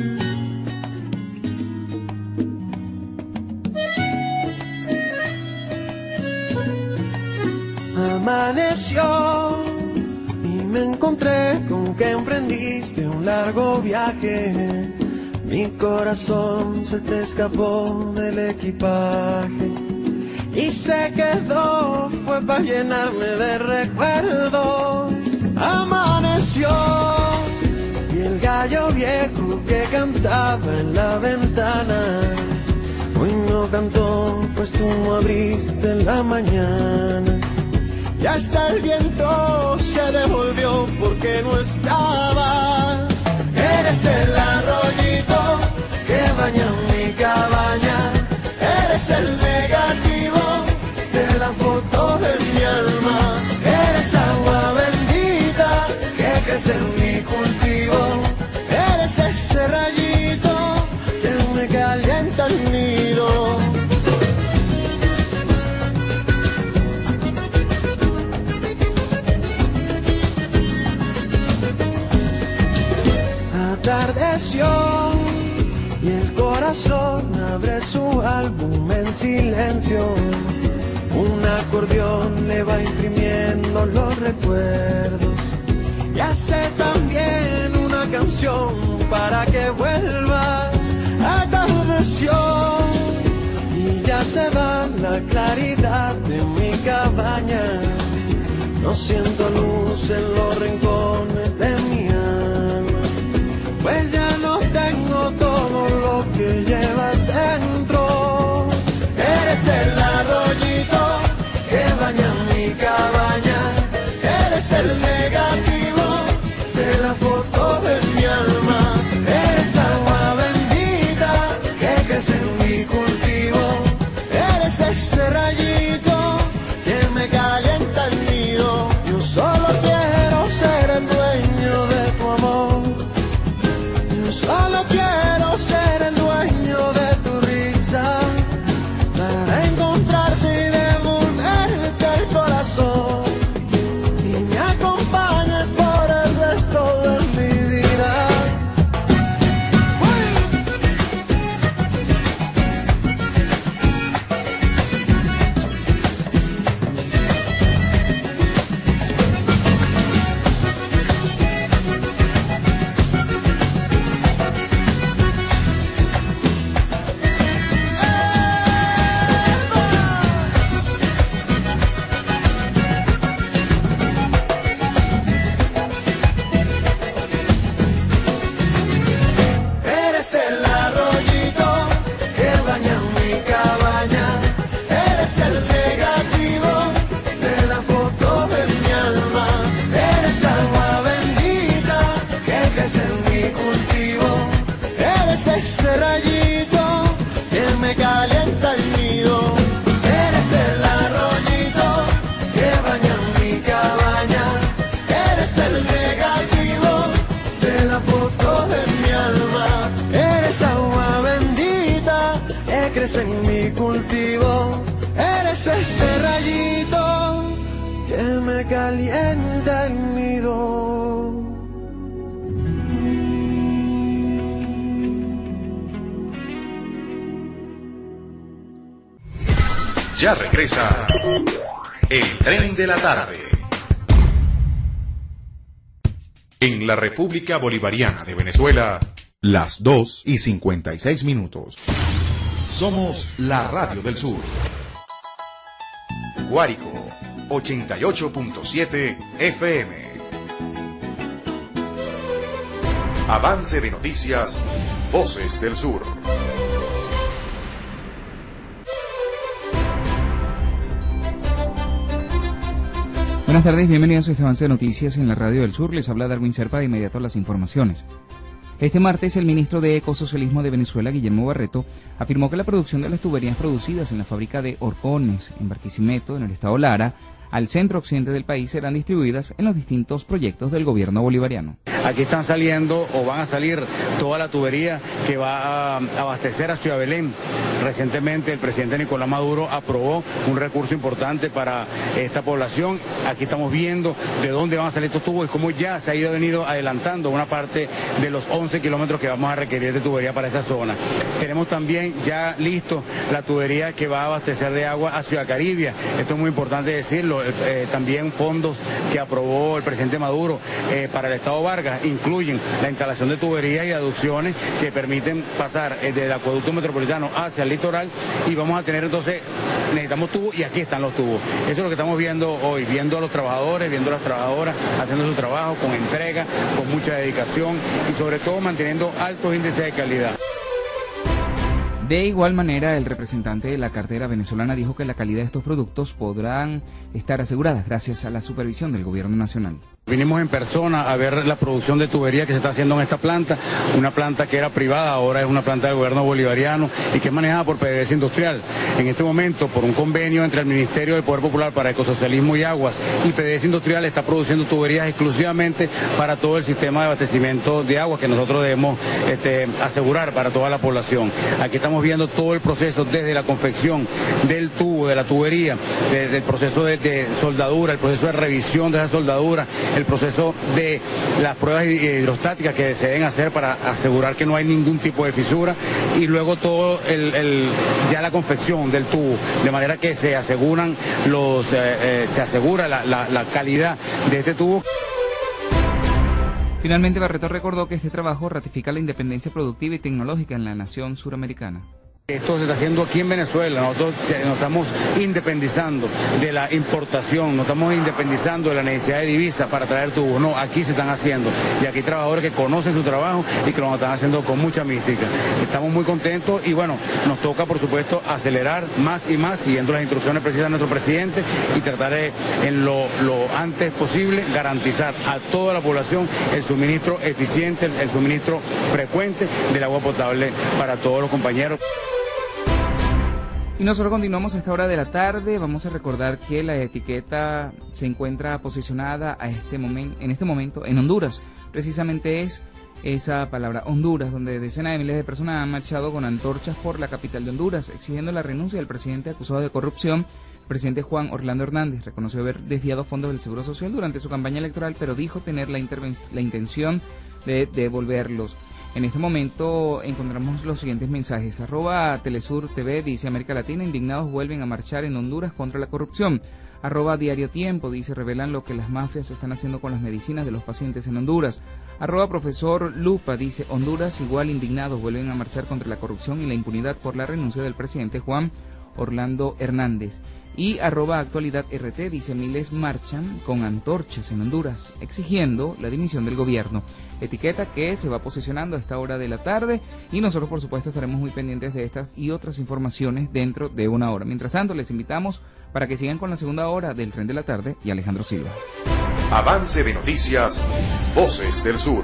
S10: Amaneció y me encontré con que emprendiste un largo viaje. Mi corazón se te escapó del equipaje y se quedó, fue para llenarme de recuerdos. Amaneció y el gallo viejo que cantaba en la ventana hoy no cantó, pues tú no abriste en la mañana. Y hasta el viento se devolvió porque no estaba. Eres el arroyito que baña mi cabaña. Eres el negativo de la foto de mi alma. Eres agua bendita que crece en mi cultivo. Eres ese rayito que me calienta el nido. Atardeció y el corazón abre su álbum en silencio. Un acordeón le va imprimiendo los recuerdos y hace también una canción para que vuelvas. Atardeció y ya se va la claridad de mi cabaña. No siento luz en los rincones de mi alma, pues ya no tengo todo lo que llevas dentro.
S6: la foto de mi alma. Eres agua bendita que crece en mi cultivo. Eres ese rayito que me calienta el nido. Yo solo quiero ser el dueño de tu amor. Yo solo quiero ser el dueño de tu risa, para encontrarte y devolverte el corazón, y me acompañes por el resto de mi vida. Eres el arroyito que baña mi cabaña. Eres el negativo de la foto de mi alma. Eres agua bendita que crece en mi cultivo. Eres ese rayito que me calienta el nido. Eres el arroyito que baña mi cabaña. Eres el negativo de la foto de mi alma. Eres agua bendita que crece en mi cultivo. Eres ese rayito que me calienta el nido.
S1: Ya regresa el tren de la tarde. En la República Bolivariana de Venezuela, las 2:56. Somos la Radio del Sur. Guárico, 88.7 FM. Avance de noticias, Voces del Sur.
S12: Buenas tardes, bienvenidos a este avance de noticias en la Radio del Sur. Les habla Darwin Serpa, de inmediato las informaciones. Este martes, el ministro de Ecosocialismo de Venezuela, Guillermo Barreto, afirmó que la producción de las tuberías producidas en la fábrica de Horcones, en Barquisimeto, en el estado Lara, al centro occidente del país, serán distribuidas en los distintos proyectos del gobierno bolivariano.
S13: Aquí están saliendo o van a salir toda la tubería que va a abastecer a Ciudad Belén. Recientemente el presidente Nicolás Maduro aprobó un recurso importante para esta población. Aquí estamos viendo de dónde van a salir estos tubos y cómo ya se ha venido adelantando una parte de los 11 kilómetros que vamos a requerir de tubería para esta zona. Tenemos también ya listo la tubería que va a abastecer de agua a Ciudad Caribia. Esto es muy importante decirlo. También fondos que aprobó el presidente Maduro para el estado Vargas incluyen la instalación de tuberías y aducciones que permiten pasar del acueducto metropolitano hacia el litoral, y vamos a tener entonces, necesitamos tubos y aquí están los tubos. Eso es lo que estamos viendo hoy, viendo a los trabajadores, viendo a las trabajadoras haciendo su trabajo con entrega, con mucha dedicación y sobre todo manteniendo altos índices de calidad.
S12: De igual manera, el representante de la cartera venezolana dijo que la calidad de estos productos podrán estar aseguradas gracias a la supervisión del gobierno nacional.
S13: Vinimos en persona a ver la producción de tubería que se está haciendo en esta planta, una planta que era privada, ahora es una planta del gobierno bolivariano y que es manejada por PDVSA Industrial. En este momento, por un convenio entre el Ministerio del Poder Popular para Ecosocialismo y Aguas y PDVSA Industrial, está produciendo tuberías exclusivamente para todo el sistema de abastecimiento de agua que nosotros debemos asegurar para toda la población. Aquí estamos viendo todo el proceso desde la confección del tubo, de la tubería, desde el proceso de soldadura, el proceso de revisión de esa soldadura, el proceso de las pruebas hidrostáticas que se deben hacer para asegurar que no hay ningún tipo de fisura, y luego todo ya la confección del tubo, de manera que se aseguran se asegura la calidad de este tubo.
S12: Finalmente, Barreto recordó que este trabajo ratifica la independencia productiva y tecnológica en la nación suramericana.
S13: Esto se está haciendo aquí en Venezuela, nosotros nos estamos independizando de la importación, nos estamos independizando de la necesidad de divisas para traer tubos, no, aquí se están haciendo y aquí hay trabajadores que conocen su trabajo y que lo están haciendo con mucha mística. Estamos muy contentos y bueno, nos toca por supuesto acelerar más y más siguiendo las instrucciones precisas de nuestro presidente y tratar de en lo antes posible garantizar a toda la población el suministro eficiente, el suministro frecuente del agua potable para todos los compañeros.
S12: Y nosotros continuamos a esta hora de la tarde. Vamos a recordar que la etiqueta se encuentra posicionada en este momento en Honduras. Precisamente es esa palabra, Honduras, donde decenas de miles de personas han marchado con antorchas por la capital de Honduras, exigiendo la renuncia del presidente acusado de corrupción. El presidente Juan Orlando Hernández reconoció haber desviado fondos del Seguro Social durante su campaña electoral, pero dijo tener la intención de devolverlos. En este momento encontramos los siguientes mensajes. @Telesur TV dice: América Latina, indignados vuelven a marchar en Honduras contra la corrupción. @Diario Tiempo dice: revelan lo que las mafias están haciendo con las medicinas de los pacientes en Honduras. @Profesor Lupa dice: Honduras igual, indignados vuelven a marchar contra la corrupción y la impunidad por la renuncia del presidente Juan Orlando Hernández. Y @Actualidad RT dice: miles marchan con antorchas en Honduras exigiendo la dimisión del gobierno. Etiqueta que se va posicionando a esta hora de la tarde y nosotros por supuesto estaremos muy pendientes de estas y otras informaciones dentro de una hora. Mientras tanto les invitamos para que sigan con la segunda hora del Tren de la Tarde y Alejandro Silva.
S1: Avance de noticias, Voces del Sur.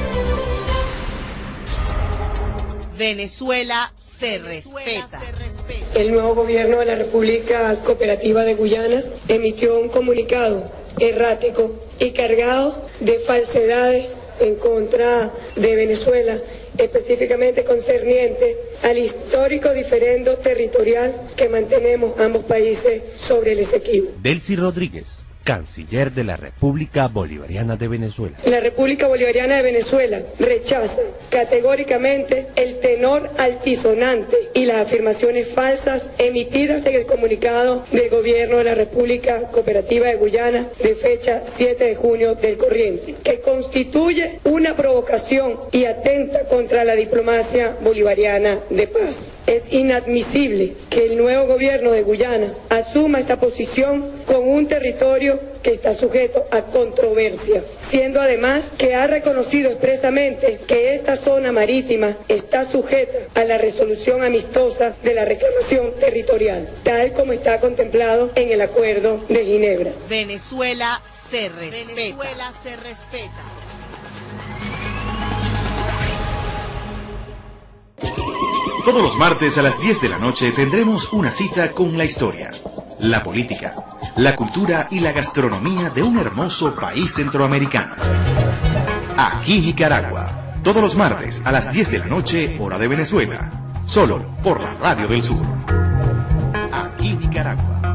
S14: Venezuela se respeta.
S11: El nuevo gobierno de la República Cooperativa de Guyana emitió un comunicado errático y cargado de falsedades en contra de Venezuela, específicamente concerniente al histórico diferendo territorial que mantenemos ambos países sobre el Esequibo.
S15: Delcy Rodríguez, canciller de la República Bolivariana de Venezuela.
S11: La República Bolivariana de Venezuela rechaza categóricamente el tenor altisonante y las afirmaciones falsas emitidas en el comunicado del gobierno de la República Cooperativa de Guyana de fecha 7 de junio del corriente, que constituye una provocación y atenta contra la diplomacia bolivariana de paz. Es inadmisible que el nuevo gobierno de Guyana asuma esta posición con un territorio que está sujeto a controversia, siendo además que ha reconocido expresamente que esta zona marítima está sujeta a la resolución amistosa de la reclamación territorial, tal como está contemplado en el Acuerdo de Ginebra.
S14: Venezuela se respeta. Venezuela se respeta.
S1: Todos los martes a las 10 de la noche tendremos una cita con la historia, la política, la cultura y la gastronomía de un hermoso país centroamericano. Aquí Nicaragua, todos los martes a las 10 de la noche, hora de Venezuela, solo por la Radio del Sur. Aquí Nicaragua.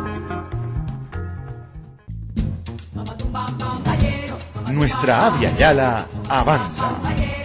S1: Nuestra Avia Yala avanza.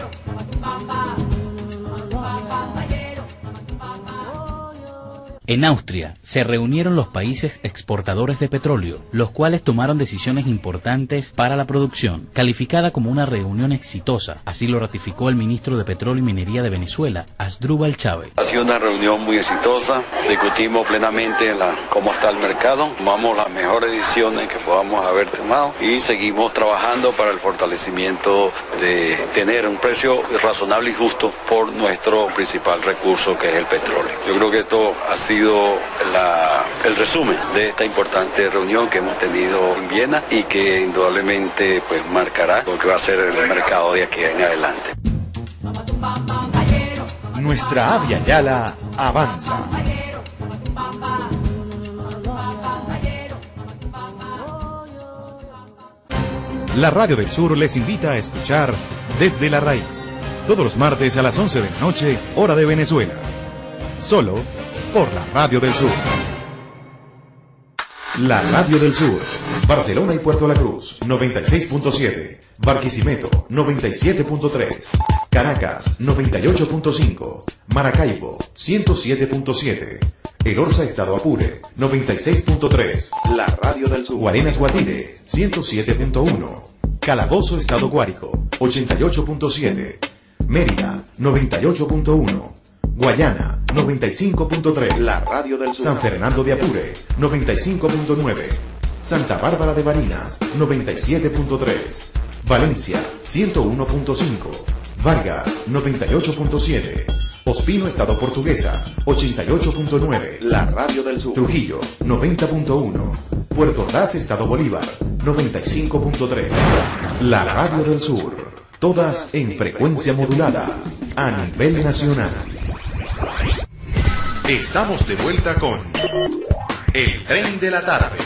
S16: En Austria se reunieron los países exportadores de petróleo, los cuales tomaron decisiones importantes para la producción, calificada como una reunión exitosa. Así lo ratificó el ministro de Petróleo y Minería de Venezuela, Asdrúbal Chávez.
S17: Ha sido una reunión muy exitosa, discutimos plenamente cómo está el mercado, tomamos las mejores decisiones que podamos haber tomado y seguimos trabajando para el fortalecimiento de tener un precio razonable y justo por nuestro principal recurso, que es el petróleo. Yo creo que esto ha sido el resumen de esta importante reunión que hemos tenido en Viena y que indudablemente pues marcará lo que va a ser el mercado de aquí en adelante.
S1: Nuestra Avia Yala avanza. La Radio del Sur les invita a escuchar Desde la Raíz, todos los martes a las 11 de la noche, hora de Venezuela. Solo por la Radio del Sur. La Radio del Sur. Barcelona y Puerto La Cruz, 96.7. Barquisimeto, 97.3. Caracas, 98.5. Maracaibo, 107.7. El Orza, Estado Apure, 96.3. La Radio del Sur. Guarenas, Guatire, 107.1. Calabozo, Estado Guárico, 88.7. Mérida, 98.1. Guayana, 95.3.
S2: La radio del sur.
S1: San Fernando de Apure, 95.9. Santa Bárbara de Barinas, 97.3. Valencia, 101.5. Vargas, 98.7. Ospino, Estado Portuguesa, 88.9.
S2: La radio del sur.
S1: Trujillo, 90.1. Puerto Ordaz, Estado Bolívar, 95.3. La radio del sur. Todas en frecuencia modulada, a nivel nacional. Estamos de vuelta con El Tren de la Tarde.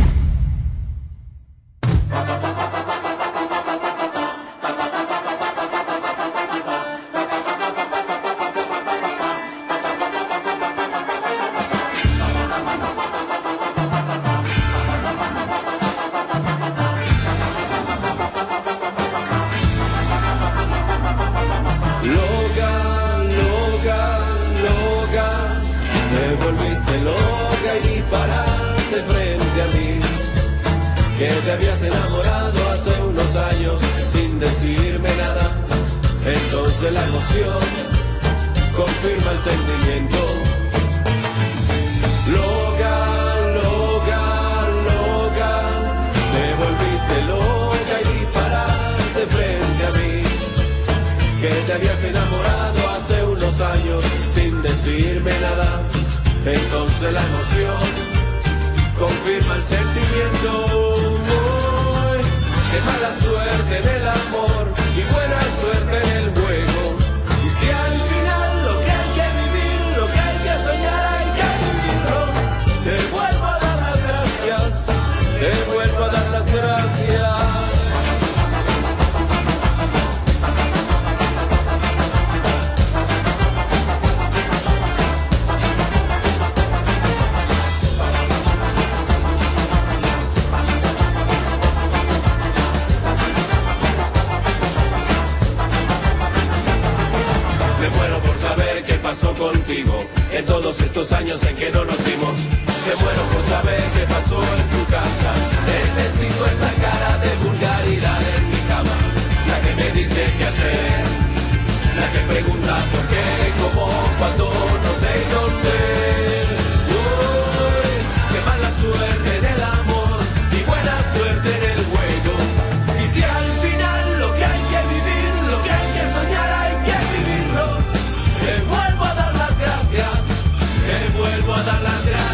S6: Te habías enamorado hace unos años sin decirme nada. Entonces la emoción confirma el sentimiento. Loca, loca, loca, te volviste loca y disparaste frente a mí. Que te habías enamorado hace unos años sin decirme nada. Entonces la emoción confirma el sentimiento. Qué mala suerte en el amor y buena suerte en el juego. Y si al final lo que hay que vivir, lo que hay que soñar, hay que vivirlo. Te vuelvo a dar las gracias, te vuelvo a dar las gracias. Pasó contigo en todos estos años en que no nos vimos. Te muero por saber qué pasó en tu casa. Necesito esa cara de vulgaridad en mi cama, la que me dice qué hacer, la que pregunta por qué, cómo, cuándo, no sé dónde. Uy, qué mala suerte en el amor y buena suerte en el juego. Y si al final lo que hay que vivir, lo que hay que soñar, hay que vivirlo. Te vuelvo a dar las gracias, te vuelvo a dar las gracias.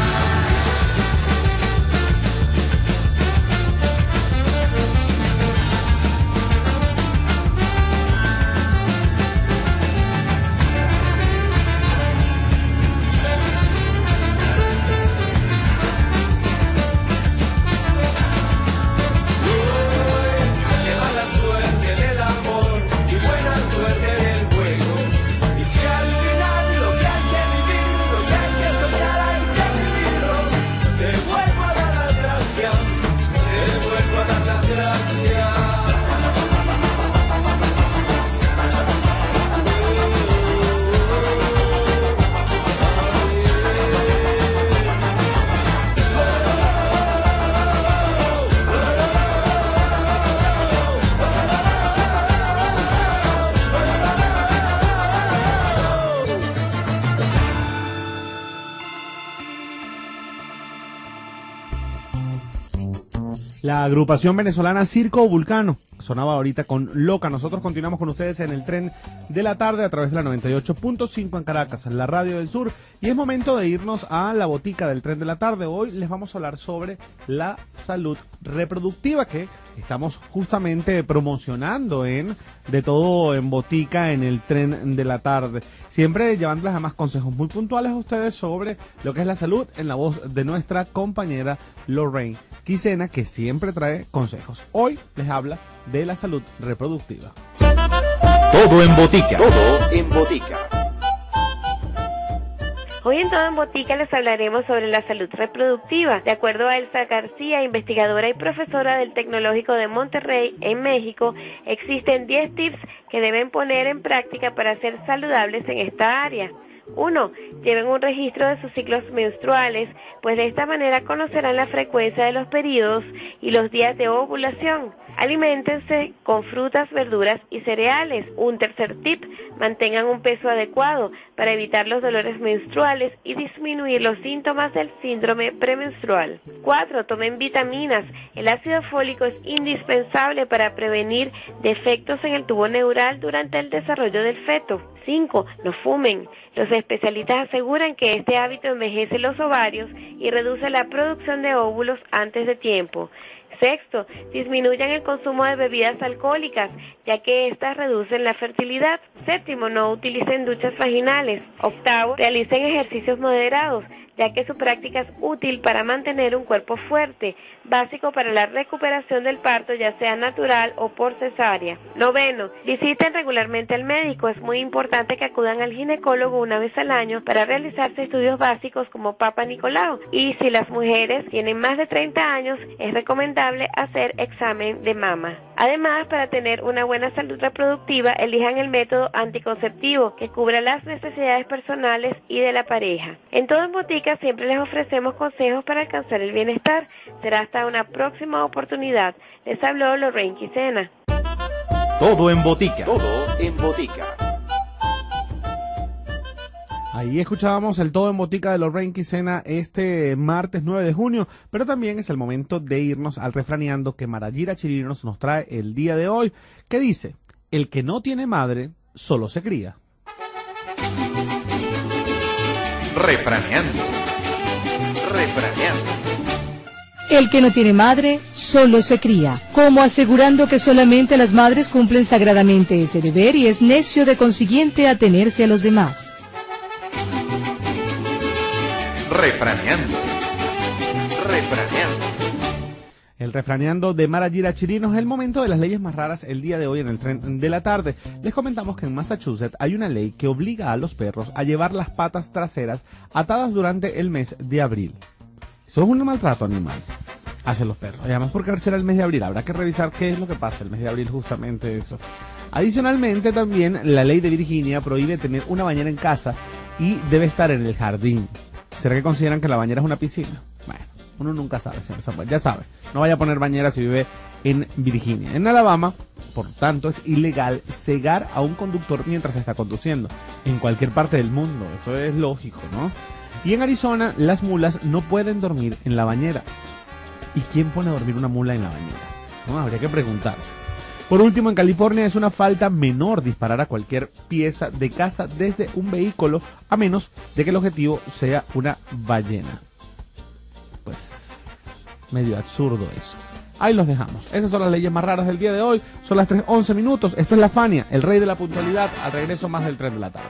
S3: La agrupación venezolana Circo Vulcano sonaba ahorita con Loca. Nosotros continuamos con ustedes en el tren de la tarde a través de la 98.5 en Caracas, en la radio del sur. Y es momento de irnos a la botica del tren de la tarde. Hoy les vamos a hablar sobre la salud reproductiva que estamos justamente promocionando en De Todo en Botica en el tren de la tarde. Siempre llevándoles además consejos muy puntuales a ustedes sobre lo que es la salud en la voz de nuestra compañera Lorraine Quisena, que siempre trae consejos. Hoy les habla de la salud reproductiva.
S1: Todo en Botica.
S2: Todo en Botica.
S18: Hoy en Todo en Botica les hablaremos sobre la salud reproductiva. De acuerdo a Elsa García, investigadora y profesora del Tecnológico de Monterrey, en México, existen 10 tips que deben poner en práctica para ser saludables en esta área. 1. Lleven un registro de sus ciclos menstruales, pues de esta manera conocerán la frecuencia de los periodos y los días de ovulación. Aliméntense con frutas, verduras y cereales. Un tercer tip, mantengan un peso adecuado para evitar los dolores menstruales y disminuir los síntomas del síndrome premenstrual. 4. Tomen vitaminas. El ácido fólico es indispensable para prevenir defectos en el tubo neural durante el desarrollo del feto. 5. No fumen. Los especialistas aseguran que este hábito envejece los ovarios y reduce la producción de óvulos antes de tiempo. 6. Disminuyan el consumo de bebidas alcohólicas, ya que estas reducen la fertilidad. 7. No utilicen duchas vaginales. 8. Realicen ejercicios moderados, ya que su práctica es útil para mantener un cuerpo fuerte, básico para la recuperación del parto, ya sea natural o por cesárea. 9. Visiten regularmente al médico. Es muy importante que acudan al ginecólogo una vez al año para realizarse estudios básicos como Papa Nicolau. Y si las mujeres tienen más de 30 años, es recomendable hacer examen de mama. Además, para tener una buena salud reproductiva, elijan el método anticonceptivo que cubra las necesidades personales y de la pareja. En Todo en Botica siempre les ofrecemos consejos para alcanzar el bienestar. Será hasta una próxima oportunidad. Les habló Lorraine Quisena.
S1: Todo en Botica.
S15: Todo en Botica.
S3: Ahí escuchábamos el Todo en Botica de Lorraine Quisena este martes 9 de junio, pero también es el momento de irnos al refraneando que Marayira Chirinos nos trae el día de hoy, que dice: el que no tiene madre, solo se cría.
S1: Refraneando.
S19: El que no tiene madre, solo se cría, como asegurando que solamente las madres cumplen sagradamente ese deber y es necio de consiguiente atenerse a los demás.
S1: Refraneando.
S3: El refraneando de Marayira Chirinos es el momento de las leyes más raras el día de hoy en el tren de la tarde. Les comentamos que en Massachusetts hay una ley que obliga a los perros a llevar las patas traseras atadas durante el mes de abril. Eso es un maltrato animal hacia los perros. Y además, porque será el mes de abril, habrá que revisar qué es lo que pasa el mes de abril, justamente eso. Adicionalmente, también la ley de Virginia prohíbe tener una bañera en casa y debe estar en el jardín. ¿Será que consideran que la bañera es una piscina? Bueno, uno nunca sabe, señor Samuel, ya sabe. No vaya a poner bañera si vive en Virginia. En Alabama, por tanto, es ilegal cegar a un conductor mientras está conduciendo. En cualquier parte del mundo, eso es lógico, ¿no? Y en Arizona, las mulas no pueden dormir en la bañera. ¿Y quién pone a dormir una mula en la bañera? ¿No? Habría que preguntarse. Por último, en California es una falta menor disparar a cualquier pieza de caza desde un vehículo, a menos de que el objetivo sea una ballena. Pues, medio absurdo eso. Ahí los dejamos. Esas son las leyes más raras del día de hoy. Son las 3:11 minutos. Esto es La Fania, el rey de la puntualidad. Al regreso, más del tren de la tarde.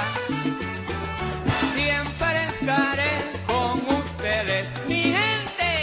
S20: Siempre estaré con ustedes, mi gente.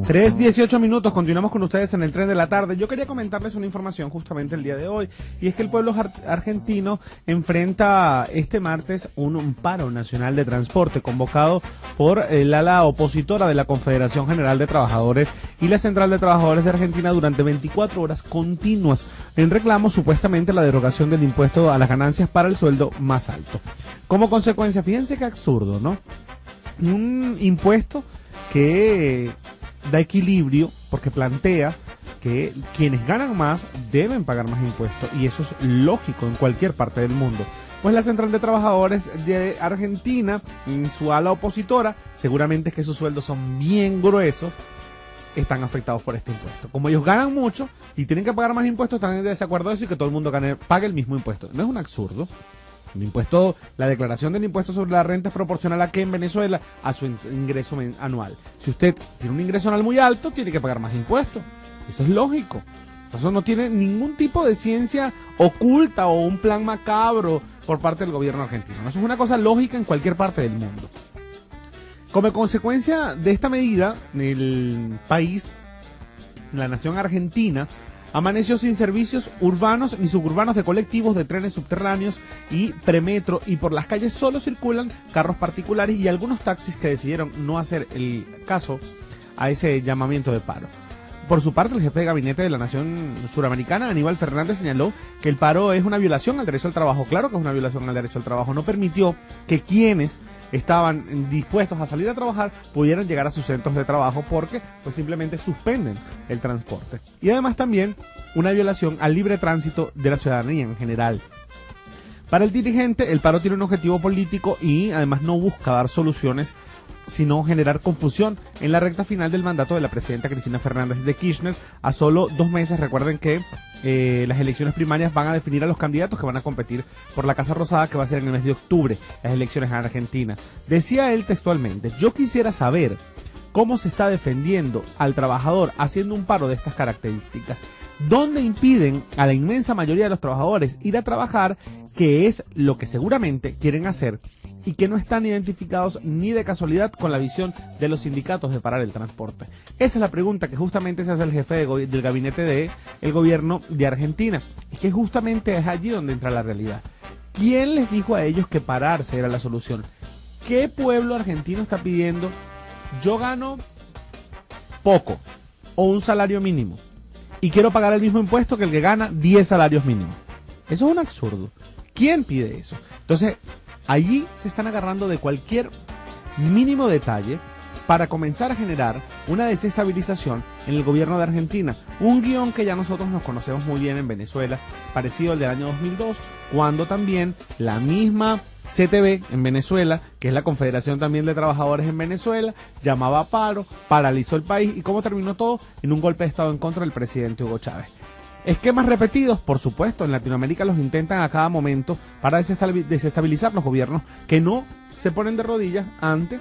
S3: 3:18 minutos, continuamos con ustedes en el tren de la tarde. Yo quería comentarles una información justamente el día de hoy, y es que el pueblo argentino enfrenta este martes un paro nacional de transporte convocado por el ala opositora de la Confederación General de Trabajadores y la Central de Trabajadores de Argentina durante 24 horas continuas, en reclamo supuestamente a la derogación del impuesto a las ganancias para el sueldo más alto. Como consecuencia, fíjense qué absurdo, ¿no? Un impuesto que da equilibrio porque plantea que quienes ganan más deben pagar más impuestos, y eso es lógico en cualquier parte del mundo. Pues la Central de Trabajadores de Argentina, en su ala opositora, seguramente es que sus sueldos son bien gruesos, están afectados por este impuesto. Como ellos ganan mucho y tienen que pagar más impuestos, están en desacuerdo de eso y que todo el mundo pague el mismo impuesto. ¿No es un absurdo? El impuesto, la declaración del impuesto sobre la renta es proporcional aquí en Venezuela a su ingreso anual. Si usted tiene un ingreso anual muy alto, tiene que pagar más impuestos. Eso es lógico. Eso no tiene ningún tipo de ciencia oculta o un plan macabro por parte del gobierno argentino. Eso es una cosa lógica en cualquier parte del mundo. Como consecuencia de esta medida, el país, la nación argentina, amaneció sin servicios urbanos ni suburbanos de colectivos, de trenes subterráneos y premetro, y por las calles solo circulan carros particulares y algunos taxis que decidieron no hacer el caso a ese llamamiento de paro. Por su parte, el jefe de gabinete de la nación suramericana, Aníbal Fernández, señaló que el paro es una violación al derecho al trabajo. Claro que es una violación al derecho al trabajo. No permitió que quienes estaban dispuestos a salir a trabajar pudieran llegar a sus centros de trabajo porque pues simplemente suspenden el transporte. Y además también una violación al libre tránsito de la ciudadanía en general. Para el dirigente, el paro tiene un objetivo político y además no busca dar soluciones, sino generar confusión en la recta final del mandato de la presidenta Cristina Fernández de Kirchner. A solo 2 meses, recuerden que las elecciones primarias van a definir a los candidatos que van a competir por la Casa Rosada, que va a ser en el mes de octubre, las elecciones en Argentina. Decía él textualmente: yo quisiera saber cómo se está defendiendo al trabajador haciendo un paro de estas características, donde impiden a la inmensa mayoría de los trabajadores ir a trabajar, que es lo que seguramente quieren hacer, y que no están identificados ni de casualidad con la visión de los sindicatos de parar el transporte. Esa es la pregunta que justamente se hace el jefe del gabinete del gobierno de Argentina, y que justamente es allí donde entra la realidad. ¿Quién les dijo a ellos que pararse era la solución? ¿Qué pueblo argentino está pidiendo? Yo gano poco o un salario mínimo y quiero pagar el mismo impuesto que el que gana 10 salarios mínimos. Eso es un absurdo. ¿Quién pide eso? Entonces, allí se están agarrando de cualquier mínimo detalle para comenzar a generar una desestabilización en el gobierno de Argentina. Un guión que ya nosotros nos conocemos muy bien en Venezuela, parecido al del año 2002, cuando también la misma CTV en Venezuela, que es la Confederación también de Trabajadores en Venezuela, llamaba a paro, paralizó el país, y cómo terminó todo en un golpe de Estado en contra del presidente Hugo Chávez. Esquemas repetidos, por supuesto, en Latinoamérica los intentan a cada momento para desestabilizar los gobiernos que no se ponen de rodillas ante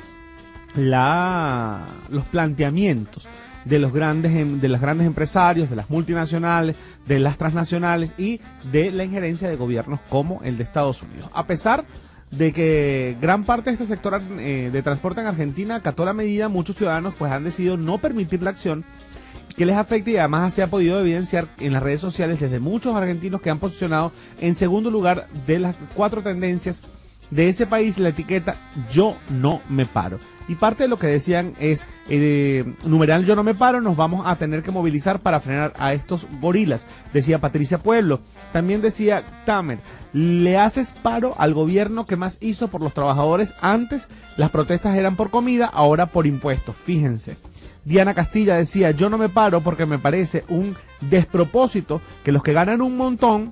S3: los planteamientos de los grandes empresarios, de las multinacionales, de las transnacionales y de la injerencia de gobiernos como el de Estados Unidos. A pesar de que gran parte de este sector de transporte en Argentina acató la medida, muchos ciudadanos pues han decidido no permitir la acción que les afecte, y además se ha podido evidenciar en las redes sociales desde muchos argentinos que han posicionado en segundo lugar de las 4 tendencias de ese país la etiqueta "yo no me paro". Y parte de lo que decían es, numeral "yo no me paro, nos vamos a tener que movilizar para frenar a estos gorilas", decía Patricia Pueblo. También decía Tamer: "le haces paro al gobierno que más hizo por los trabajadores. Antes las protestas eran por comida, ahora por impuestos, fíjense". Diana Castilla decía: "yo no me paro porque me parece un despropósito que los que ganan un montón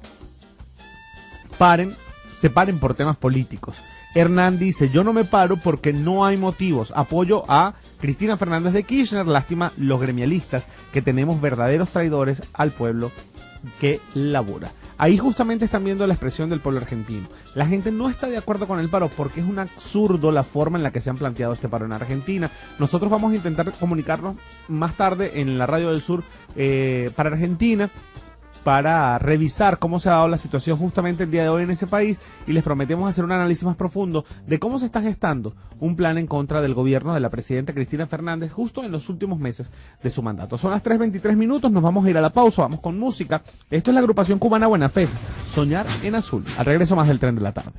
S3: se paren por temas políticos". Hernán dice: "yo no me paro porque no hay motivos. Apoyo a Cristina Fernández de Kirchner. Lástima los gremialistas, que tenemos verdaderos traidores al pueblo que labora". Ahí justamente están viendo la expresión del pueblo argentino. La gente no está de acuerdo con el paro porque es un absurdo la forma en la que se han planteado este paro en Argentina. Nosotros vamos a intentar comunicarnos más tarde en la Radio del Sur para Argentina para revisar cómo se ha dado la situación justamente el día de hoy en ese país, y les prometemos hacer un análisis más profundo de cómo se está gestando un plan en contra del gobierno de la presidenta Cristina Fernández justo en los últimos meses de su mandato. Son las 3:23 minutos, nos vamos a ir a la pausa, vamos con música. Esto es la agrupación cubana Buena Fe, Soñar en Azul. Al regreso más del Tren de la Tarde.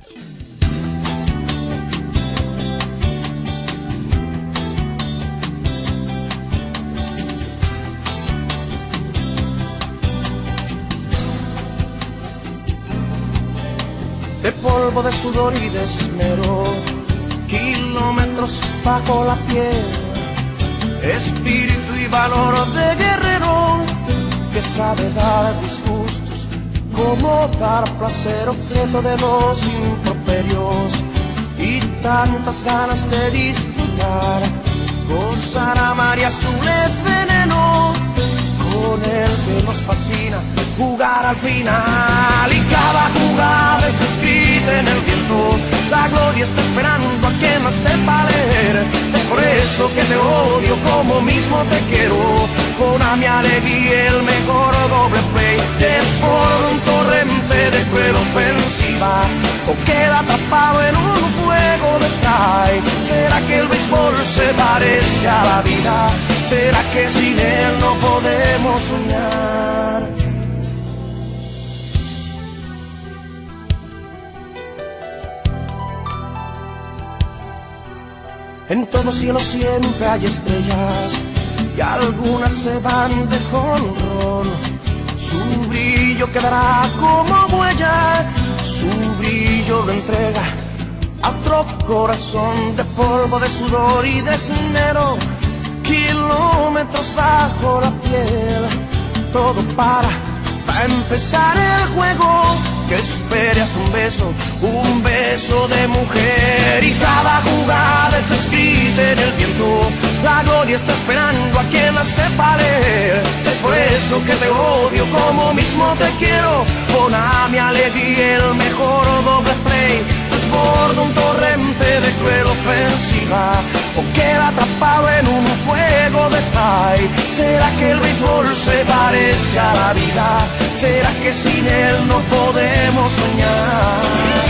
S6: De polvo, de sudor y de esmero, kilómetros bajo la piel, espíritu y valor de guerrero, que sabe dar disgustos, como dar placer, objeto de los improperios, y tantas ganas de disfrutar, gozar, amar y azul es veneno, con el que nos fascina jugar al final, y cada jugada está escrita en el viento, la gloria está esperando a quien la sepa leer, es por eso que te odio como mismo te quiero, con a mi alegría el mejor doble play, es por un torrente de cruel ofensiva, o queda atrapado en un fuego de sky, será que el béisbol se parece a la vida, será que sin él no podemos soñar. En todo cielo siempre hay estrellas y algunas se van de jonrón. Su brillo quedará como huella, su brillo lo entrega a otro corazón de polvo, de sudor y de esmero, kilómetros bajo la piel, todo para empezar el juego. Que esperas un beso de mujer, y cada jugada está escrita en el viento, la gloria está esperando a quien la sepa leer, es por eso que te odio como mismo te quiero, con a mi alegría el mejor doble play, desborda un torrente de cruel ofensiva, o queda atrapado en un fuego de sky, será que el béisbol se parece a la vida, será que sin él no podemos soñar.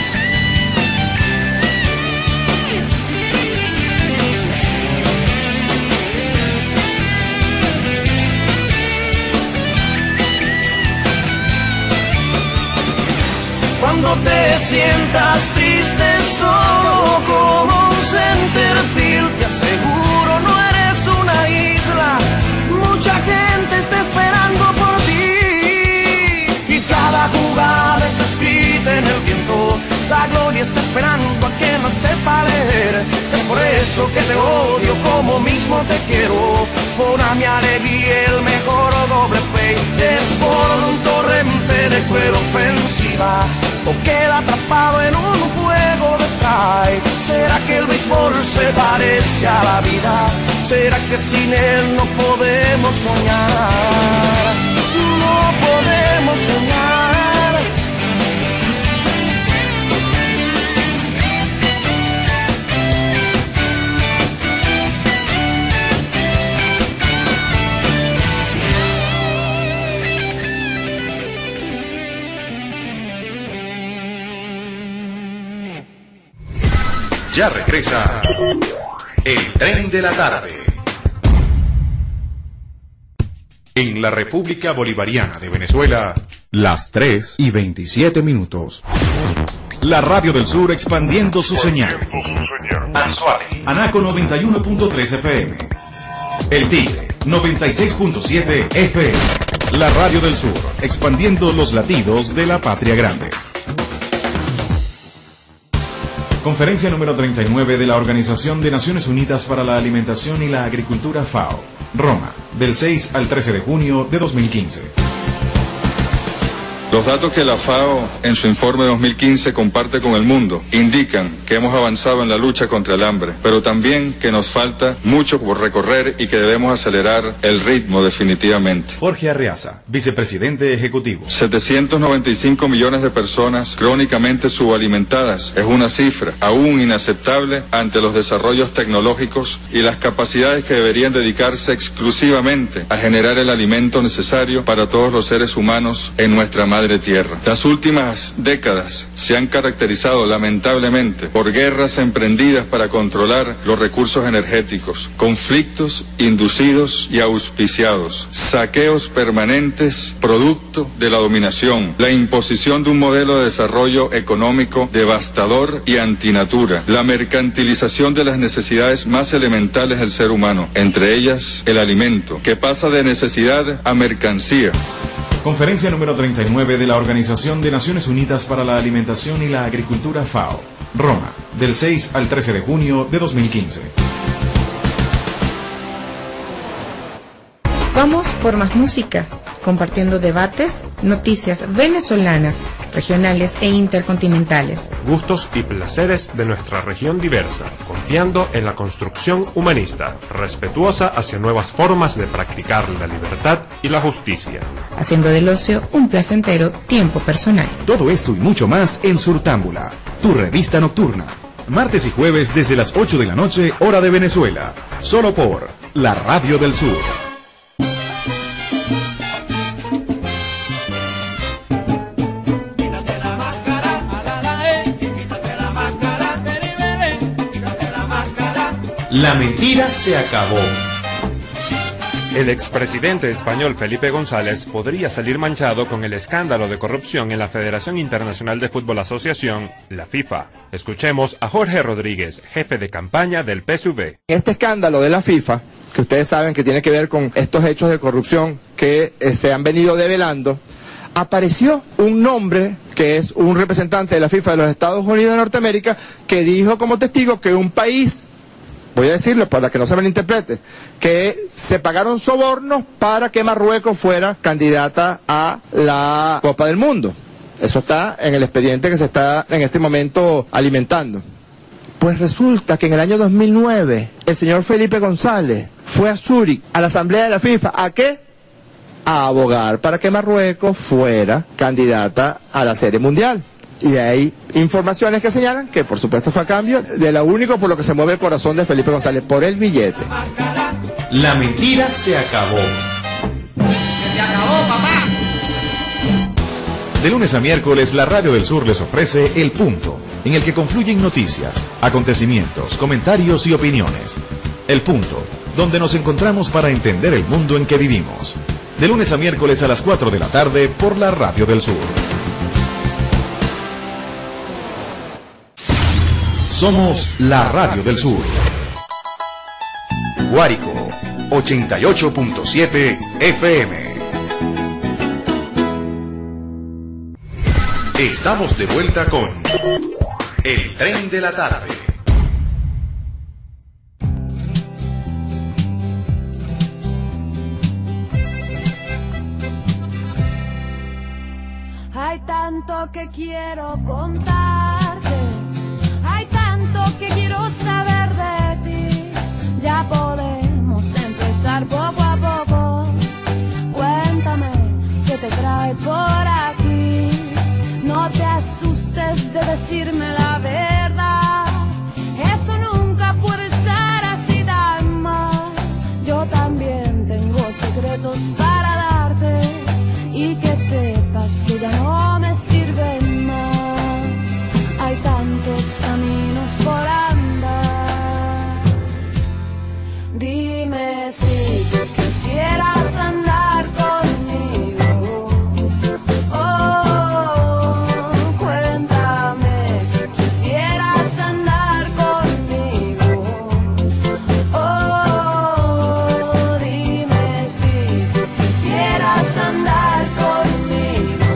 S6: Cuando te sientas triste solo como un centerfield, te aseguro no eres una isla, mucha gente está esperando por ti, y cada jugada está escrita en el viento, la gloria está esperando a quien la sepa leer, es por eso que te odio como mismo te quiero, pon a mi alegría el mejor doble play, es por un torrente de cruel ofensiva, o queda atrapado en un fuego de sky, será que el béisbol se parece a la vida, será que sin él no podemos soñar, no podemos soñar.
S1: Ya regresa el Tren de la Tarde. En la República Bolivariana de Venezuela, las 3:27. La Radio del Sur expandiendo su señal. Anaco 91.3 FM. El Tigre 96.7 FM. La Radio del Sur expandiendo los latidos de la patria grande. Conferencia número 39 de la Organización de Naciones Unidas para la Alimentación y la Agricultura FAO, Roma, del 6 al 13 de junio de 2015.
S20: Los datos que la FAO en su informe 2015 comparte con el mundo indican que hemos avanzado en la lucha contra el hambre, pero también que nos falta mucho por recorrer y que debemos acelerar el ritmo definitivamente.
S1: Jorge Arreaza, vicepresidente ejecutivo.
S20: 795 millones de personas crónicamente subalimentadas es una cifra aún inaceptable ante los desarrollos tecnológicos y las capacidades que deberían dedicarse exclusivamente a generar el alimento necesario para todos los seres humanos en nuestra madre tierra. Las últimas décadas se han caracterizado lamentablemente por guerras emprendidas para controlar los recursos energéticos, conflictos inducidos y auspiciados, saqueos permanentes producto de la dominación, la imposición de un modelo de desarrollo económico devastador y antinatura, la mercantilización de las necesidades más elementales del ser humano, entre ellas el alimento, que pasa de necesidad a mercancía.
S1: Conferencia número 39 de la Organización de Naciones Unidas para la Alimentación y la Agricultura FAO, Roma, del 6 al 13 de junio de 2015.
S21: Vamos por más música, compartiendo debates, noticias venezolanas, regionales e intercontinentales.
S22: Gustos y placeres de nuestra región diversa, confiando en la construcción humanista, respetuosa hacia nuevas formas de practicar la libertad y la justicia.
S21: Haciendo del ocio un placentero tiempo personal.
S1: Todo esto y mucho más en Surtámbula, tu revista nocturna. Martes y jueves desde las 8 de la noche, hora de Venezuela. Solo por la Radio del Sur. La mentira se acabó.
S22: El expresidente español Felipe González podría salir manchado con el escándalo de corrupción en la Federación Internacional de Fútbol Asociación, la FIFA. Escuchemos a Jorge Rodríguez, jefe de campaña del PSV.
S9: Este escándalo de la FIFA, que ustedes saben que tiene que ver con estos hechos de corrupción que se han venido develando, apareció un nombre que es un representante de la FIFA de los Estados Unidos de Norteamérica que dijo como testigo que un país, voy a decirlo para que no se malinterprete, que se pagaron sobornos para que Marruecos fuera candidata a la Copa del Mundo. Eso está en el expediente que se está en este momento alimentando. Pues resulta que en el año 2009 el señor Felipe González fue a Zúrich, a la asamblea de la FIFA, ¿a qué? A abogar para que Marruecos fuera candidata a la Serie Mundial. Y hay informaciones que señalan que por supuesto fue a cambio de lo único por lo que se mueve el corazón de Felipe González, por el billete.
S1: La mentira se acabó.
S14: ¡Se acabó, papá!
S1: De lunes a miércoles, la Radio del Sur les ofrece El Punto, en el que confluyen noticias, acontecimientos, comentarios y opiniones. El Punto, donde nos encontramos para entender el mundo en que vivimos. De lunes a miércoles a las 4 de la tarde por la Radio del Sur. Somos la Radio del Sur. Guárico, 88.7 FM. Estamos de vuelta con El Tren de la Tarde.
S4: Hay tanto que quiero contarte, hay tanto que quiero saber de ti. Ya podemos empezar poco a poco. Cuéntame qué te trae por aquí. No te asustes de decirme la verdad. Eso nunca puede estar así tan mal. Yo también tengo secretos para darte y que sepas que ya no me sirven más. Hay tantos caminos por andar. Dime si tú quisieras andar conmigo. Oh, cuéntame si quisieras andar conmigo. Oh, dime si tú quisieras andar conmigo.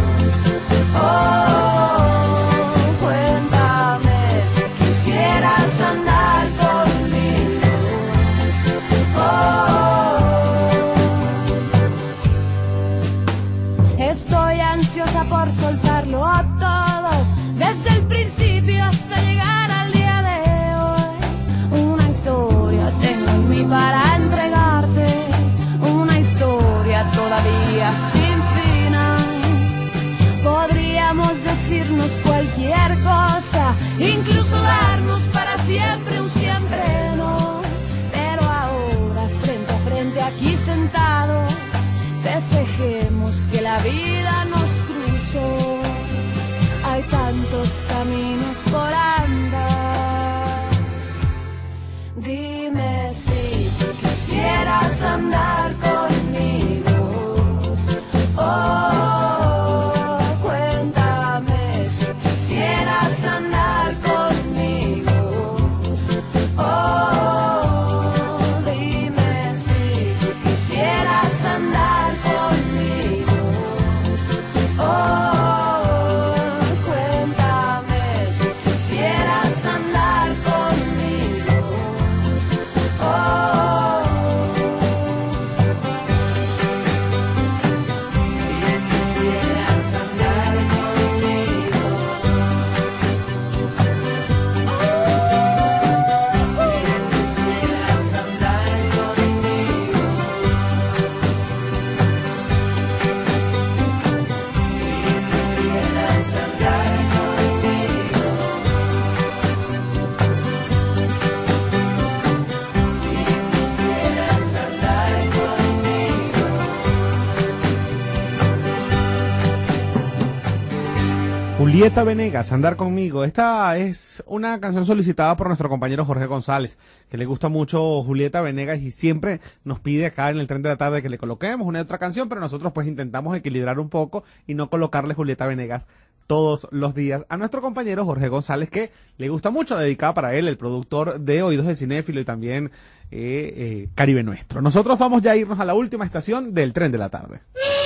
S4: Oh, cuéntame si quisieras andar conmigo. Oh, estoy ansiosa ansiosa por soltarlo a todo, desde el principio hasta llegar al día de hoy. Una historia tengo en mí para entregarte, una historia todavía sin final. Podríamos decirnos cualquier cosa, incluso darnos para siempre un siempre no. Pero ahora frente a frente aquí sentados, festejemos que la vida nos cruzó. Hay tantos caminos por andar. Dime si tú quisieras andar conmigo. Oh, cuéntame si quisieras andar conmigo. Oh, dime si tú quisieras andar conmigo. Oh, cuéntame si quisieras andar conmigo. Oh, si quisieras andar conmigo. Si quisieras andar conmigo. Quisieras andar conmigo. Si quisieras andar conmigo.
S3: Julieta Venegas, Andar conmigo. Esta es una canción solicitada por nuestro compañero Jorge González, que le gusta mucho Julieta Venegas y siempre nos pide acá en el Tren de la Tarde que le coloquemos una y otra canción, pero nosotros pues intentamos equilibrar un poco y no colocarle Julieta Venegas todos los días a nuestro compañero Jorge González, que le gusta mucho, dedicada para él, el productor de Oídos de Cinéfilo y también Caribe Nuestro. Nosotros vamos ya a irnos a la última estación del Tren de la Tarde.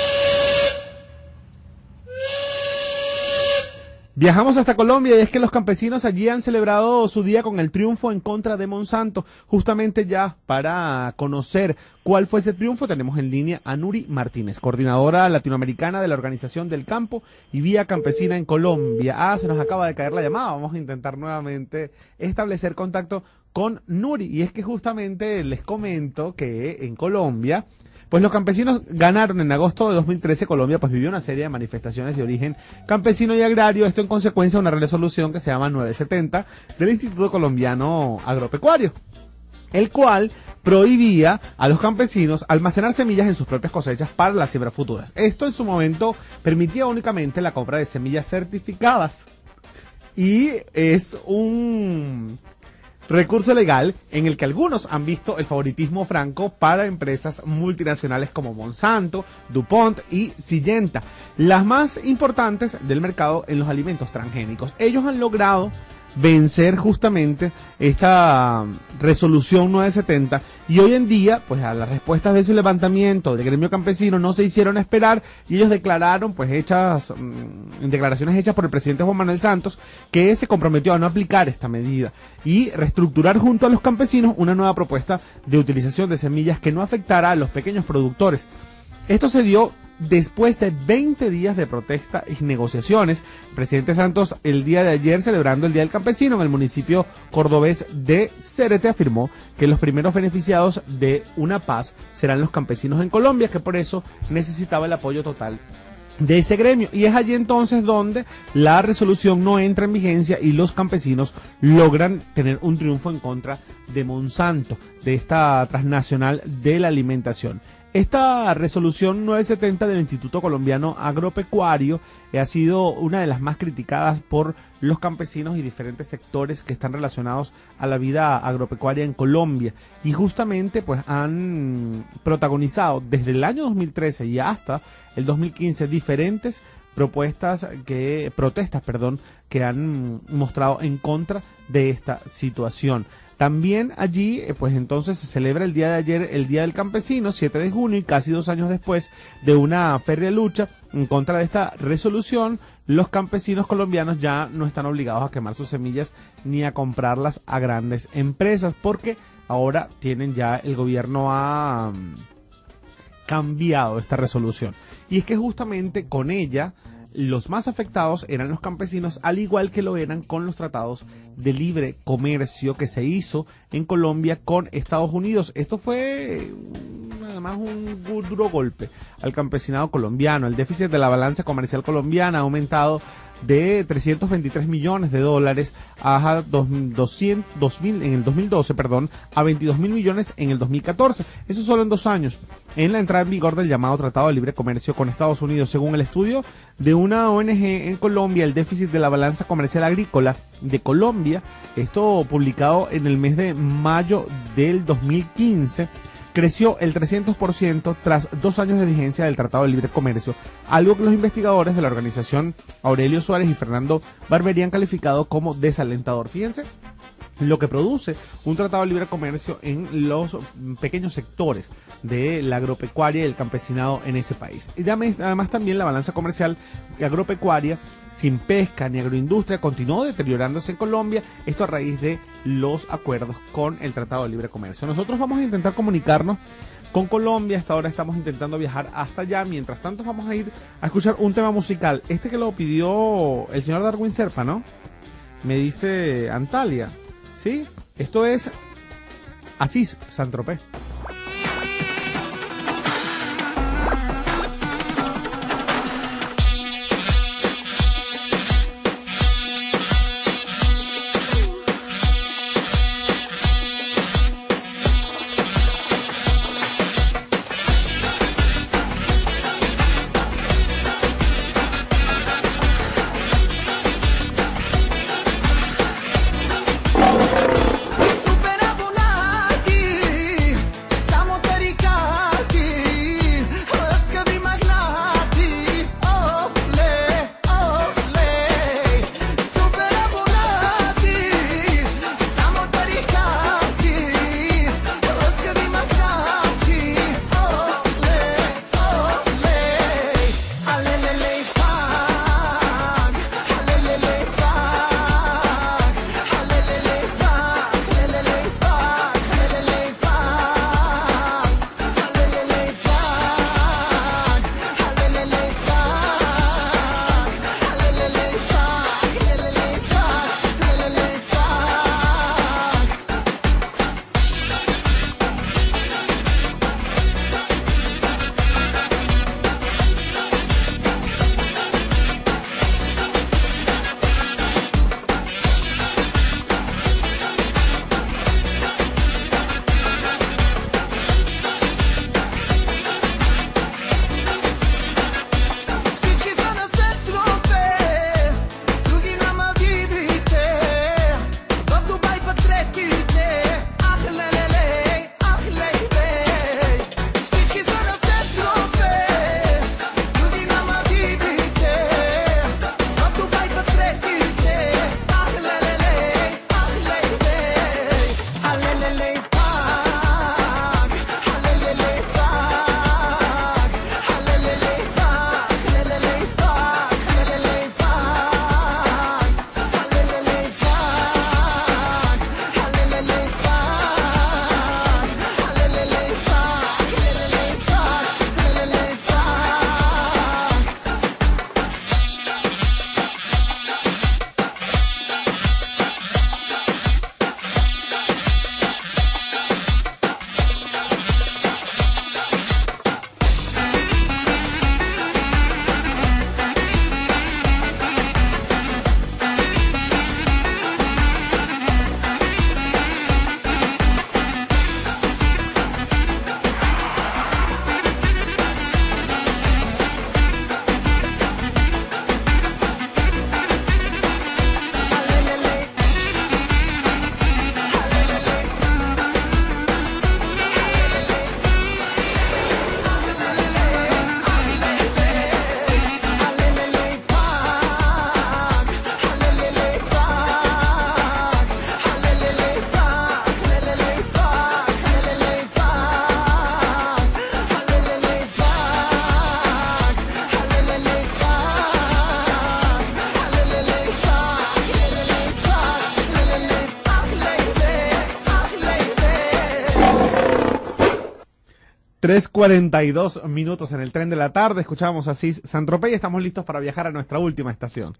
S3: Viajamos hasta Colombia y es que los campesinos allí han celebrado su día con el triunfo en contra de Monsanto. Justamente ya para conocer cuál fue ese triunfo tenemos en línea a Nuri Martínez, coordinadora latinoamericana de la Organización del Campo y Vía Campesina en Colombia. Se nos acaba de caer la llamada, vamos a intentar nuevamente establecer contacto con Nuri. Y es que justamente les comento que en Colombia, pues los campesinos ganaron en agosto de 2013. Colombia pues vivió una serie de manifestaciones de origen campesino y agrario, esto en consecuencia de una resolución que se llama 970 del Instituto Colombiano Agropecuario, el cual prohibía a los campesinos almacenar semillas en sus propias cosechas para las siembras futuras. Esto en su momento permitía únicamente la compra de semillas certificadas y es un recurso legal en el que algunos han visto el favoritismo franco para empresas multinacionales como Monsanto, DuPont y Syngenta, las más importantes del mercado en los alimentos transgénicos. Ellos han logrado vencer justamente esta resolución 970 y hoy en día, pues a las respuestas de ese levantamiento del gremio campesino no se hicieron esperar y ellos declararon, pues en declaraciones hechas por el presidente Juan Manuel Santos, que se comprometió a no aplicar esta medida y reestructurar junto a los campesinos una nueva propuesta de utilización de semillas que no afectara a los pequeños productores. Esto se dio después de 20 días de protesta y negociaciones. El presidente Santos, el día de ayer, celebrando el Día del Campesino en el municipio cordobés de Cérete, afirmó que los primeros beneficiados de una paz serán los campesinos en Colombia, que por eso necesitaba el apoyo total de ese gremio. Y es allí entonces donde la resolución no entra en vigencia y los campesinos logran tener un triunfo en contra de Monsanto, de esta transnacional de la alimentación. Esta resolución 970 del Instituto Colombiano Agropecuario ha sido una de las más criticadas por los campesinos y diferentes sectores que están relacionados a la vida agropecuaria en Colombia. Y justamente pues han protagonizado desde el año 2013 y hasta el 2015 diferentes protestas que han mostrado en contra de esta situación. También allí, pues entonces se celebra el día de ayer, el Día del Campesino, 7 de junio, y casi 2 años después de una férrea lucha en contra de esta resolución, los campesinos colombianos ya no están obligados a quemar sus semillas ni a comprarlas a grandes empresas, porque ahora tienen ya, el gobierno ha cambiado esta resolución. Y es que justamente con ella los más afectados eran los campesinos, al igual que lo eran con los tratados de libre comercio que se hizo en Colombia con Estados Unidos. Esto fue además un duro golpe al campesinado colombiano. El déficit de la balanza comercial colombiana ha aumentado de 323 millones de dólares a 2012, a 22 mil millones en el 2014. Eso solo en 2 años. En la entrada en vigor del llamado Tratado de Libre Comercio con Estados Unidos, según el estudio de una ONG en Colombia, el déficit de la balanza comercial agrícola de Colombia, esto publicado en el mes de mayo del 2015, creció el 300% tras 2 años de vigencia del Tratado de Libre Comercio, algo que los investigadores de la organización Aurelio Suárez y Fernando Barbería han calificado como desalentador. Fíjense lo que produce un Tratado de Libre Comercio en los pequeños sectores de la agropecuaria y el campesinado en ese país. Y además también la balanza comercial agropecuaria sin pesca ni agroindustria continuó deteriorándose en Colombia, esto a raíz de los acuerdos con el Tratado de Libre Comercio. Nosotros vamos a intentar comunicarnos con Colombia, hasta ahora estamos intentando viajar hasta allá, mientras tanto vamos a ir a escuchar un tema musical, este que lo pidió el señor Darwin Serpa, ¿no? Me dice Antalya, ¿sí? Esto es Asís Saint-Tropez. 3:42 en el tren de la tarde. Escuchábamos así Saint-Tropez y estamos listos para viajar a nuestra última estación.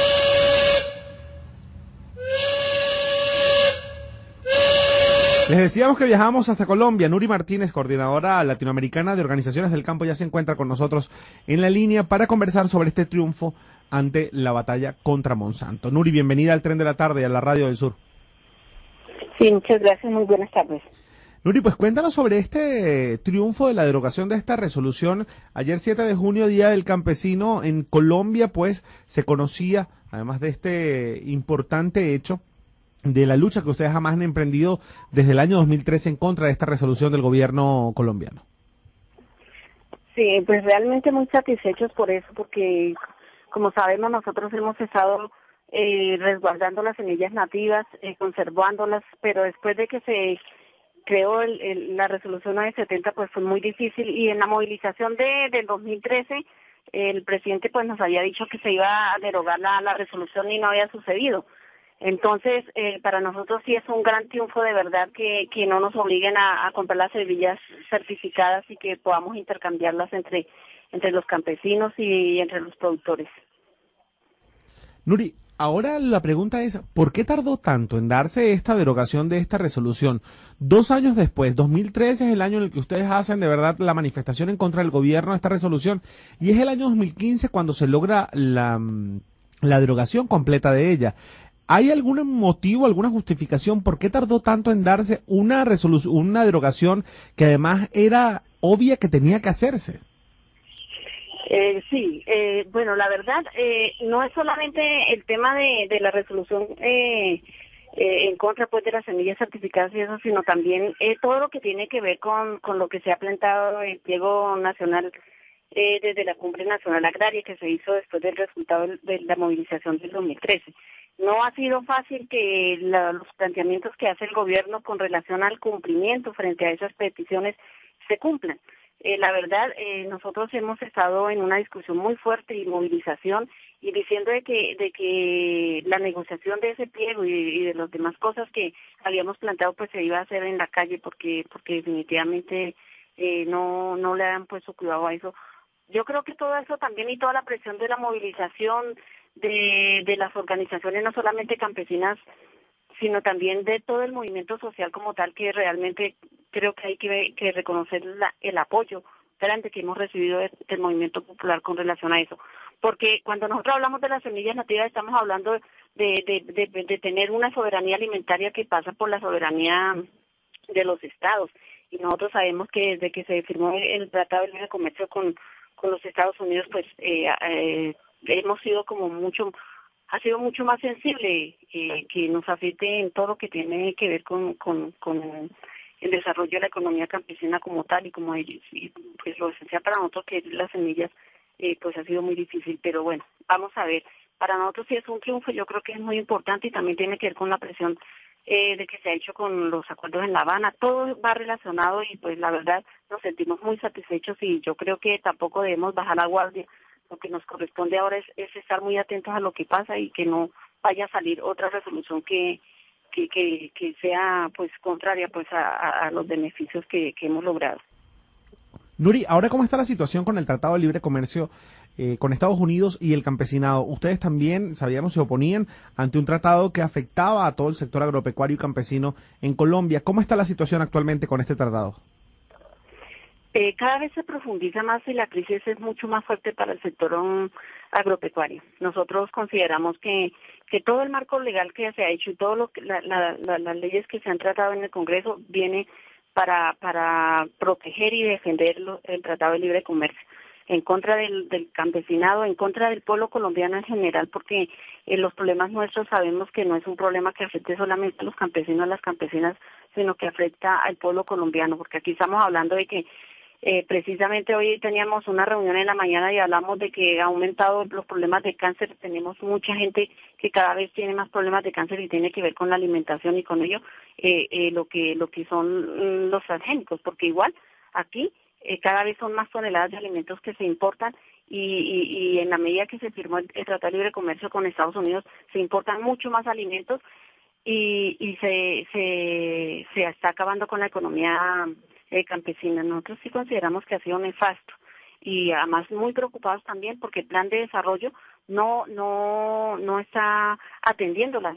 S3: Les decíamos que viajamos hasta Colombia. Nuri Martínez, coordinadora latinoamericana de organizaciones del campo, ya se encuentra con nosotros en la línea para conversar sobre este triunfo ante la batalla contra Monsanto. Nuri, bienvenida al Tren de la Tarde y a la Radio del Sur.
S5: Sí, muchas gracias, muy buenas tardes.
S3: Nuri, pues cuéntanos sobre este triunfo de la derogación de esta resolución. Ayer 7 de junio, Día del Campesino, en Colombia, pues se conocía, además de este importante hecho, de la lucha que ustedes jamás han emprendido desde el año 2013 en contra de esta resolución del gobierno colombiano.
S5: Sí, pues realmente muy satisfechos por eso, porque como sabemos nosotros hemos estado resguardando las semillas nativas, conservándolas, pero después de que se creó la resolución 970 pues fue muy difícil, y en la movilización del 2013 el presidente pues nos había dicho que se iba a derogar la resolución y no había sucedido. Entonces, para nosotros sí es un gran triunfo de verdad que no nos obliguen a comprar las semillas certificadas y que podamos intercambiarlas entre los campesinos y entre los productores.
S3: Nuri, ahora la pregunta es, ¿por qué tardó tanto en darse esta derogación de esta resolución? 2 años después, 2013 es el año en el que ustedes hacen de verdad la manifestación en contra del gobierno de esta resolución, y es el año 2015 cuando se logra la derogación completa de ella. ¿Hay algún motivo, alguna justificación por qué tardó tanto en darse una resolución, una derogación que además era obvia que tenía que hacerse?
S5: Sí, bueno, la verdad, no es solamente el tema de la resolución en contra pues de las semillas certificadas y eso, sino también todo lo que tiene que ver con lo que se ha planteado el pliego nacional desde la Cumbre Nacional Agraria que se hizo después del resultado de la movilización del 2013. No ha sido fácil que los planteamientos que hace el gobierno con relación al cumplimiento frente a esas peticiones se cumplan. La verdad, nosotros hemos estado en una discusión muy fuerte y movilización y diciendo de que la negociación de ese pliego y de las demás cosas que habíamos planteado pues se iba a hacer en la calle porque definitivamente no le han puesto cuidado a eso. Yo creo que todo eso también y toda la presión de la movilización de las organizaciones, no solamente campesinas, sino también de todo el movimiento social como tal, que realmente creo que hay que reconocer el apoyo grande que hemos recibido del movimiento popular con relación a eso. Porque cuando nosotros hablamos de las semillas nativas estamos hablando de tener una soberanía alimentaria que pasa por la soberanía de los estados. Y nosotros sabemos que desde que se firmó el Tratado de Libre Comercio con los Estados Unidos, pues hemos sido ha sido mucho más sensible que nos afecte en todo lo que tiene que ver con el desarrollo de la economía campesina como tal y como ellos. Y pues lo esencial para nosotros que las semillas pues ha sido muy difícil, pero bueno, vamos a ver. Para nosotros sí es un triunfo, yo creo que es muy importante y también tiene que ver con la presión de que se ha hecho con los acuerdos en La Habana. Todo va relacionado y pues la verdad nos sentimos muy satisfechos y yo creo que tampoco debemos bajar la guardia. Lo que nos corresponde ahora es estar muy atentos a lo que pasa y que no vaya a salir otra resolución que sea pues contraria pues a los beneficios que hemos logrado.
S3: Nuri, ahora ¿cómo está la situación con el Tratado de Libre Comercio con Estados Unidos y el campesinado? Ustedes también, sabíamos, se oponían ante un tratado que afectaba a todo el sector agropecuario y campesino en Colombia. ¿Cómo está la situación actualmente con este tratado?
S5: Cada vez se profundiza más y la crisis es mucho más fuerte para el sector agropecuario. Nosotros consideramos que todo el marco legal que se ha hecho y todo las leyes que se han tratado en el Congreso viene para proteger y defender el Tratado de Libre Comercio en contra del campesinado, en contra del pueblo colombiano en general, porque los problemas nuestros sabemos que no es un problema que afecte solamente a los campesinos, a las campesinas, sino que afecta al pueblo colombiano, porque aquí estamos hablando de que precisamente hoy teníamos una reunión en la mañana y hablamos de que ha aumentado los problemas de cáncer. Tenemos mucha gente que cada vez tiene más problemas de cáncer y tiene que ver con la alimentación y con ello lo que son los transgénicos, porque igual aquí cada vez son más toneladas de alimentos que se importan y en la medida que se firmó el Tratado de Libre Comercio con Estados Unidos se importan mucho más alimentos y se está acabando con la economía campesina. Nosotros sí consideramos que ha sido nefasto y además muy preocupados también porque el plan de desarrollo no está atendiendo las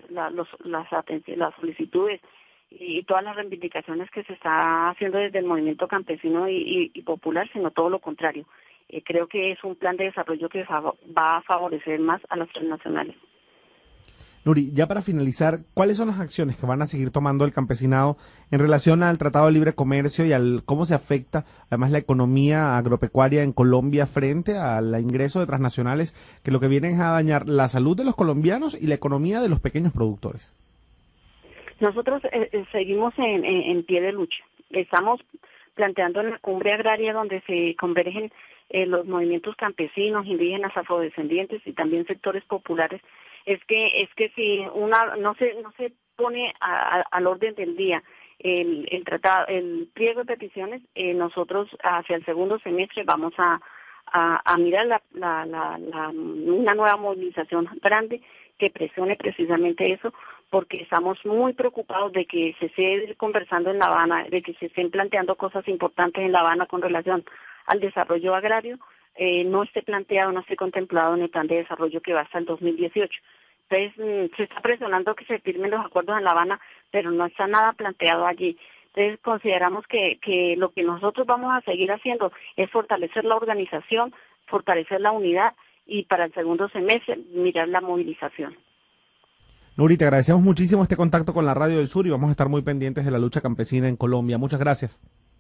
S5: solicitudes y todas las reivindicaciones que se está haciendo desde el movimiento campesino y popular, sino todo lo contrario. Creo que es un plan de desarrollo que va a favorecer más a las transnacionales.
S3: Nuri, ya para finalizar, ¿cuáles son las acciones que van a seguir tomando el campesinado en relación al Tratado de Libre Comercio y al cómo se afecta además la economía agropecuaria en Colombia frente al ingreso de transnacionales que lo que vienen es a dañar la salud de los colombianos y la economía de los pequeños productores?
S5: Nosotros seguimos en pie de lucha. Estamos planteando en la cumbre agraria donde se convergen los movimientos campesinos, indígenas, afrodescendientes y también sectores populares. Es que si no se pone al orden del día el tratado, el pliego de peticiones, nosotros hacia el segundo semestre vamos a mirar una nueva movilización grande que presione precisamente eso, porque estamos muy preocupados de que se esté conversando en La Habana, de que se estén planteando cosas importantes en La Habana con relación al desarrollo agrario, no esté planteado, no esté contemplado en el plan de desarrollo que va hasta el 2018. Entonces, se está presionando que se firmen los acuerdos en La Habana, pero no está nada planteado allí. Entonces, consideramos que lo que nosotros vamos a seguir haciendo es fortalecer la organización, fortalecer la unidad y para el segundo semestre mirar la movilización.
S3: Nuri, te agradecemos muchísimo este contacto con la Radio del Sur y vamos a estar muy pendientes de la lucha campesina en Colombia. Muchas gracias.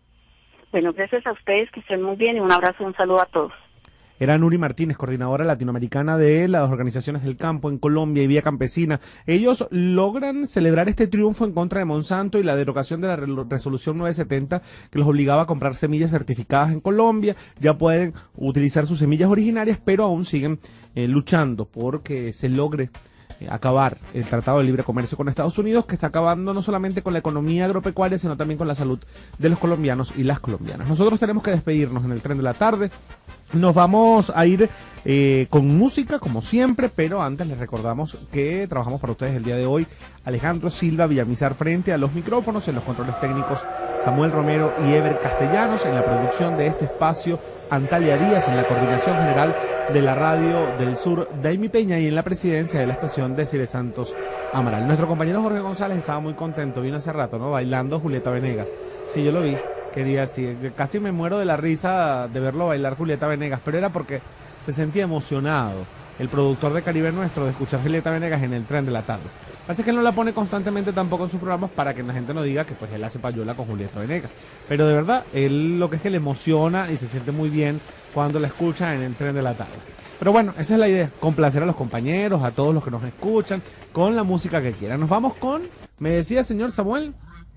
S5: Bueno, gracias a ustedes, que estén muy bien y un abrazo y un saludo a todos.
S3: Era Nuri Martínez, coordinadora latinoamericana de las organizaciones del campo en Colombia y Vía Campesina. Ellos logran celebrar este triunfo en contra de Monsanto y la derogación de la resolución 970 que los obligaba a comprar semillas certificadas en Colombia. Ya pueden utilizar sus semillas originarias, pero aún siguen luchando porque se logre acabar el Tratado de Libre Comercio con Estados Unidos, que está acabando no solamente con la economía agropecuaria, sino también con la salud de los colombianos y las colombianas. Nosotros tenemos que despedirnos en el tren de la tarde. Nos vamos a ir con música, como siempre, pero antes les recordamos que trabajamos para ustedes el día de hoy. Alejandro Silva Villamizar frente a los micrófonos, en los controles técnicos Samuel Romero y Ever Castellanos, en la producción de este espacio Antalia Díaz, en la coordinación general de la Radio del Sur Daimi Peña y en la presidencia de la estación Desiree Santos Amaral. Nuestro compañero Jorge González estaba muy contento, vino hace rato, ¿no? Bailando Julieta Venegas. Sí, yo lo vi. Quería decir, casi me muero de la risa de verlo bailar Julieta Venegas, pero era porque se sentía emocionado el productor de Caribe Nuestro de escuchar Julieta Venegas en el tren de la tarde. Parece que él no la pone constantemente tampoco en sus programas para que la gente no diga que pues él hace payola con Julieta Venegas. Pero de verdad, él lo que es que le emociona y se siente muy bien cuando la escucha en el tren de la tarde. Pero bueno, esa es la idea, complacer a los compañeros, a todos los que nos escuchan, con la música que quieran. Nos vamos con, me decía señor Samuel,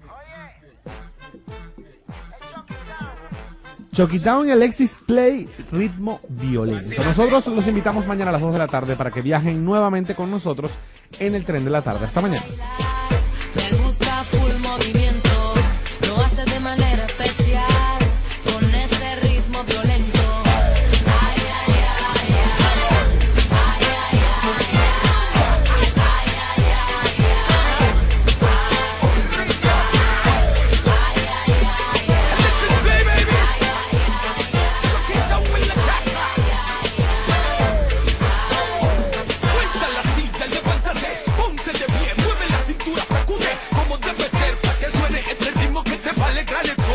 S3: Chucky Town y Alexis Play, ritmo violento. Nosotros los invitamos mañana a las 2 de la tarde para que viajen nuevamente con nosotros en el tren de la tarde. Hasta mañana.
S4: Me gusta full movimiento, lo hace de manera especial, con ese ritmo violento. Ay, ay, ay, ay, ay, ay,
S6: Grande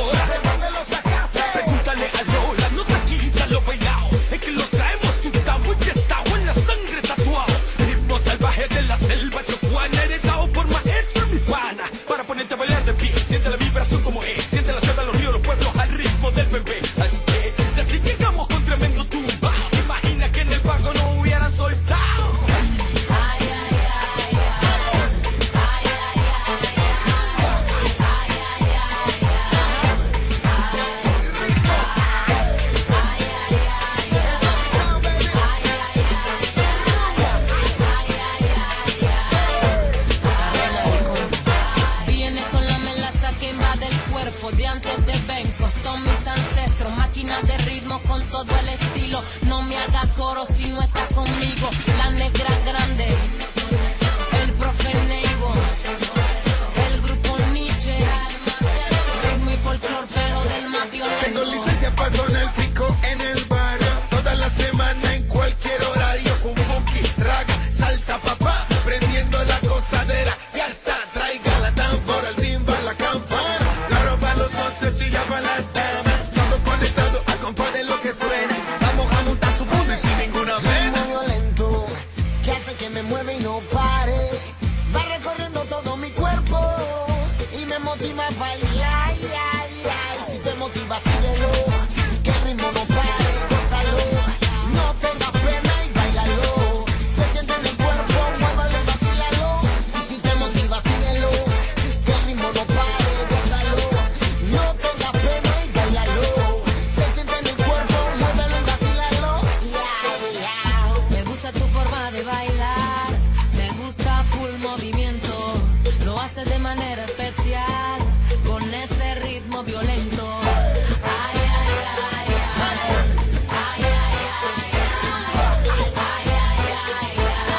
S6: me mueve y no pare. Va recorriendo todo mi cuerpo y me motiva a bailar. Ay, ay, ay. Si te motiva, síguelo, que el ritmo no pare, gózalo. No tengas pena y bailalo. Se siente en el cuerpo, muévalo y vacílalo. Y si te motiva, síguelo, que el ritmo no pare, gózalo. No tengas pena y bailalo. Se siente en el cuerpo, muévalo y vacílalo. Yeah, yeah.
S4: Me gusta tu forma de bailar, me gusta full movimiento. Lo haces de manera especial, con ese ritmo violento. Ay, ay, ay, ay. Ay, ay, ay, ay. Ay, ay, ay,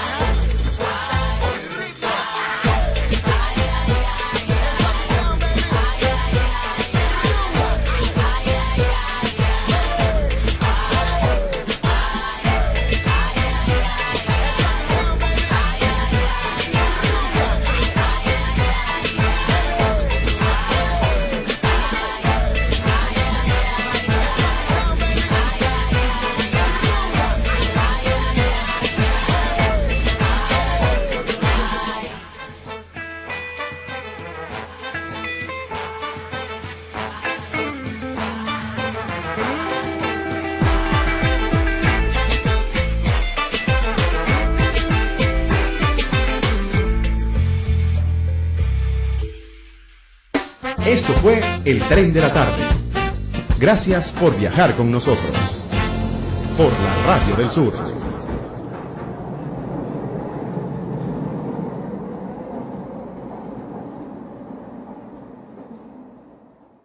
S1: Esto fue El Tren de la Tarde. Gracias por viajar con nosotros. Por la Radio del Sur.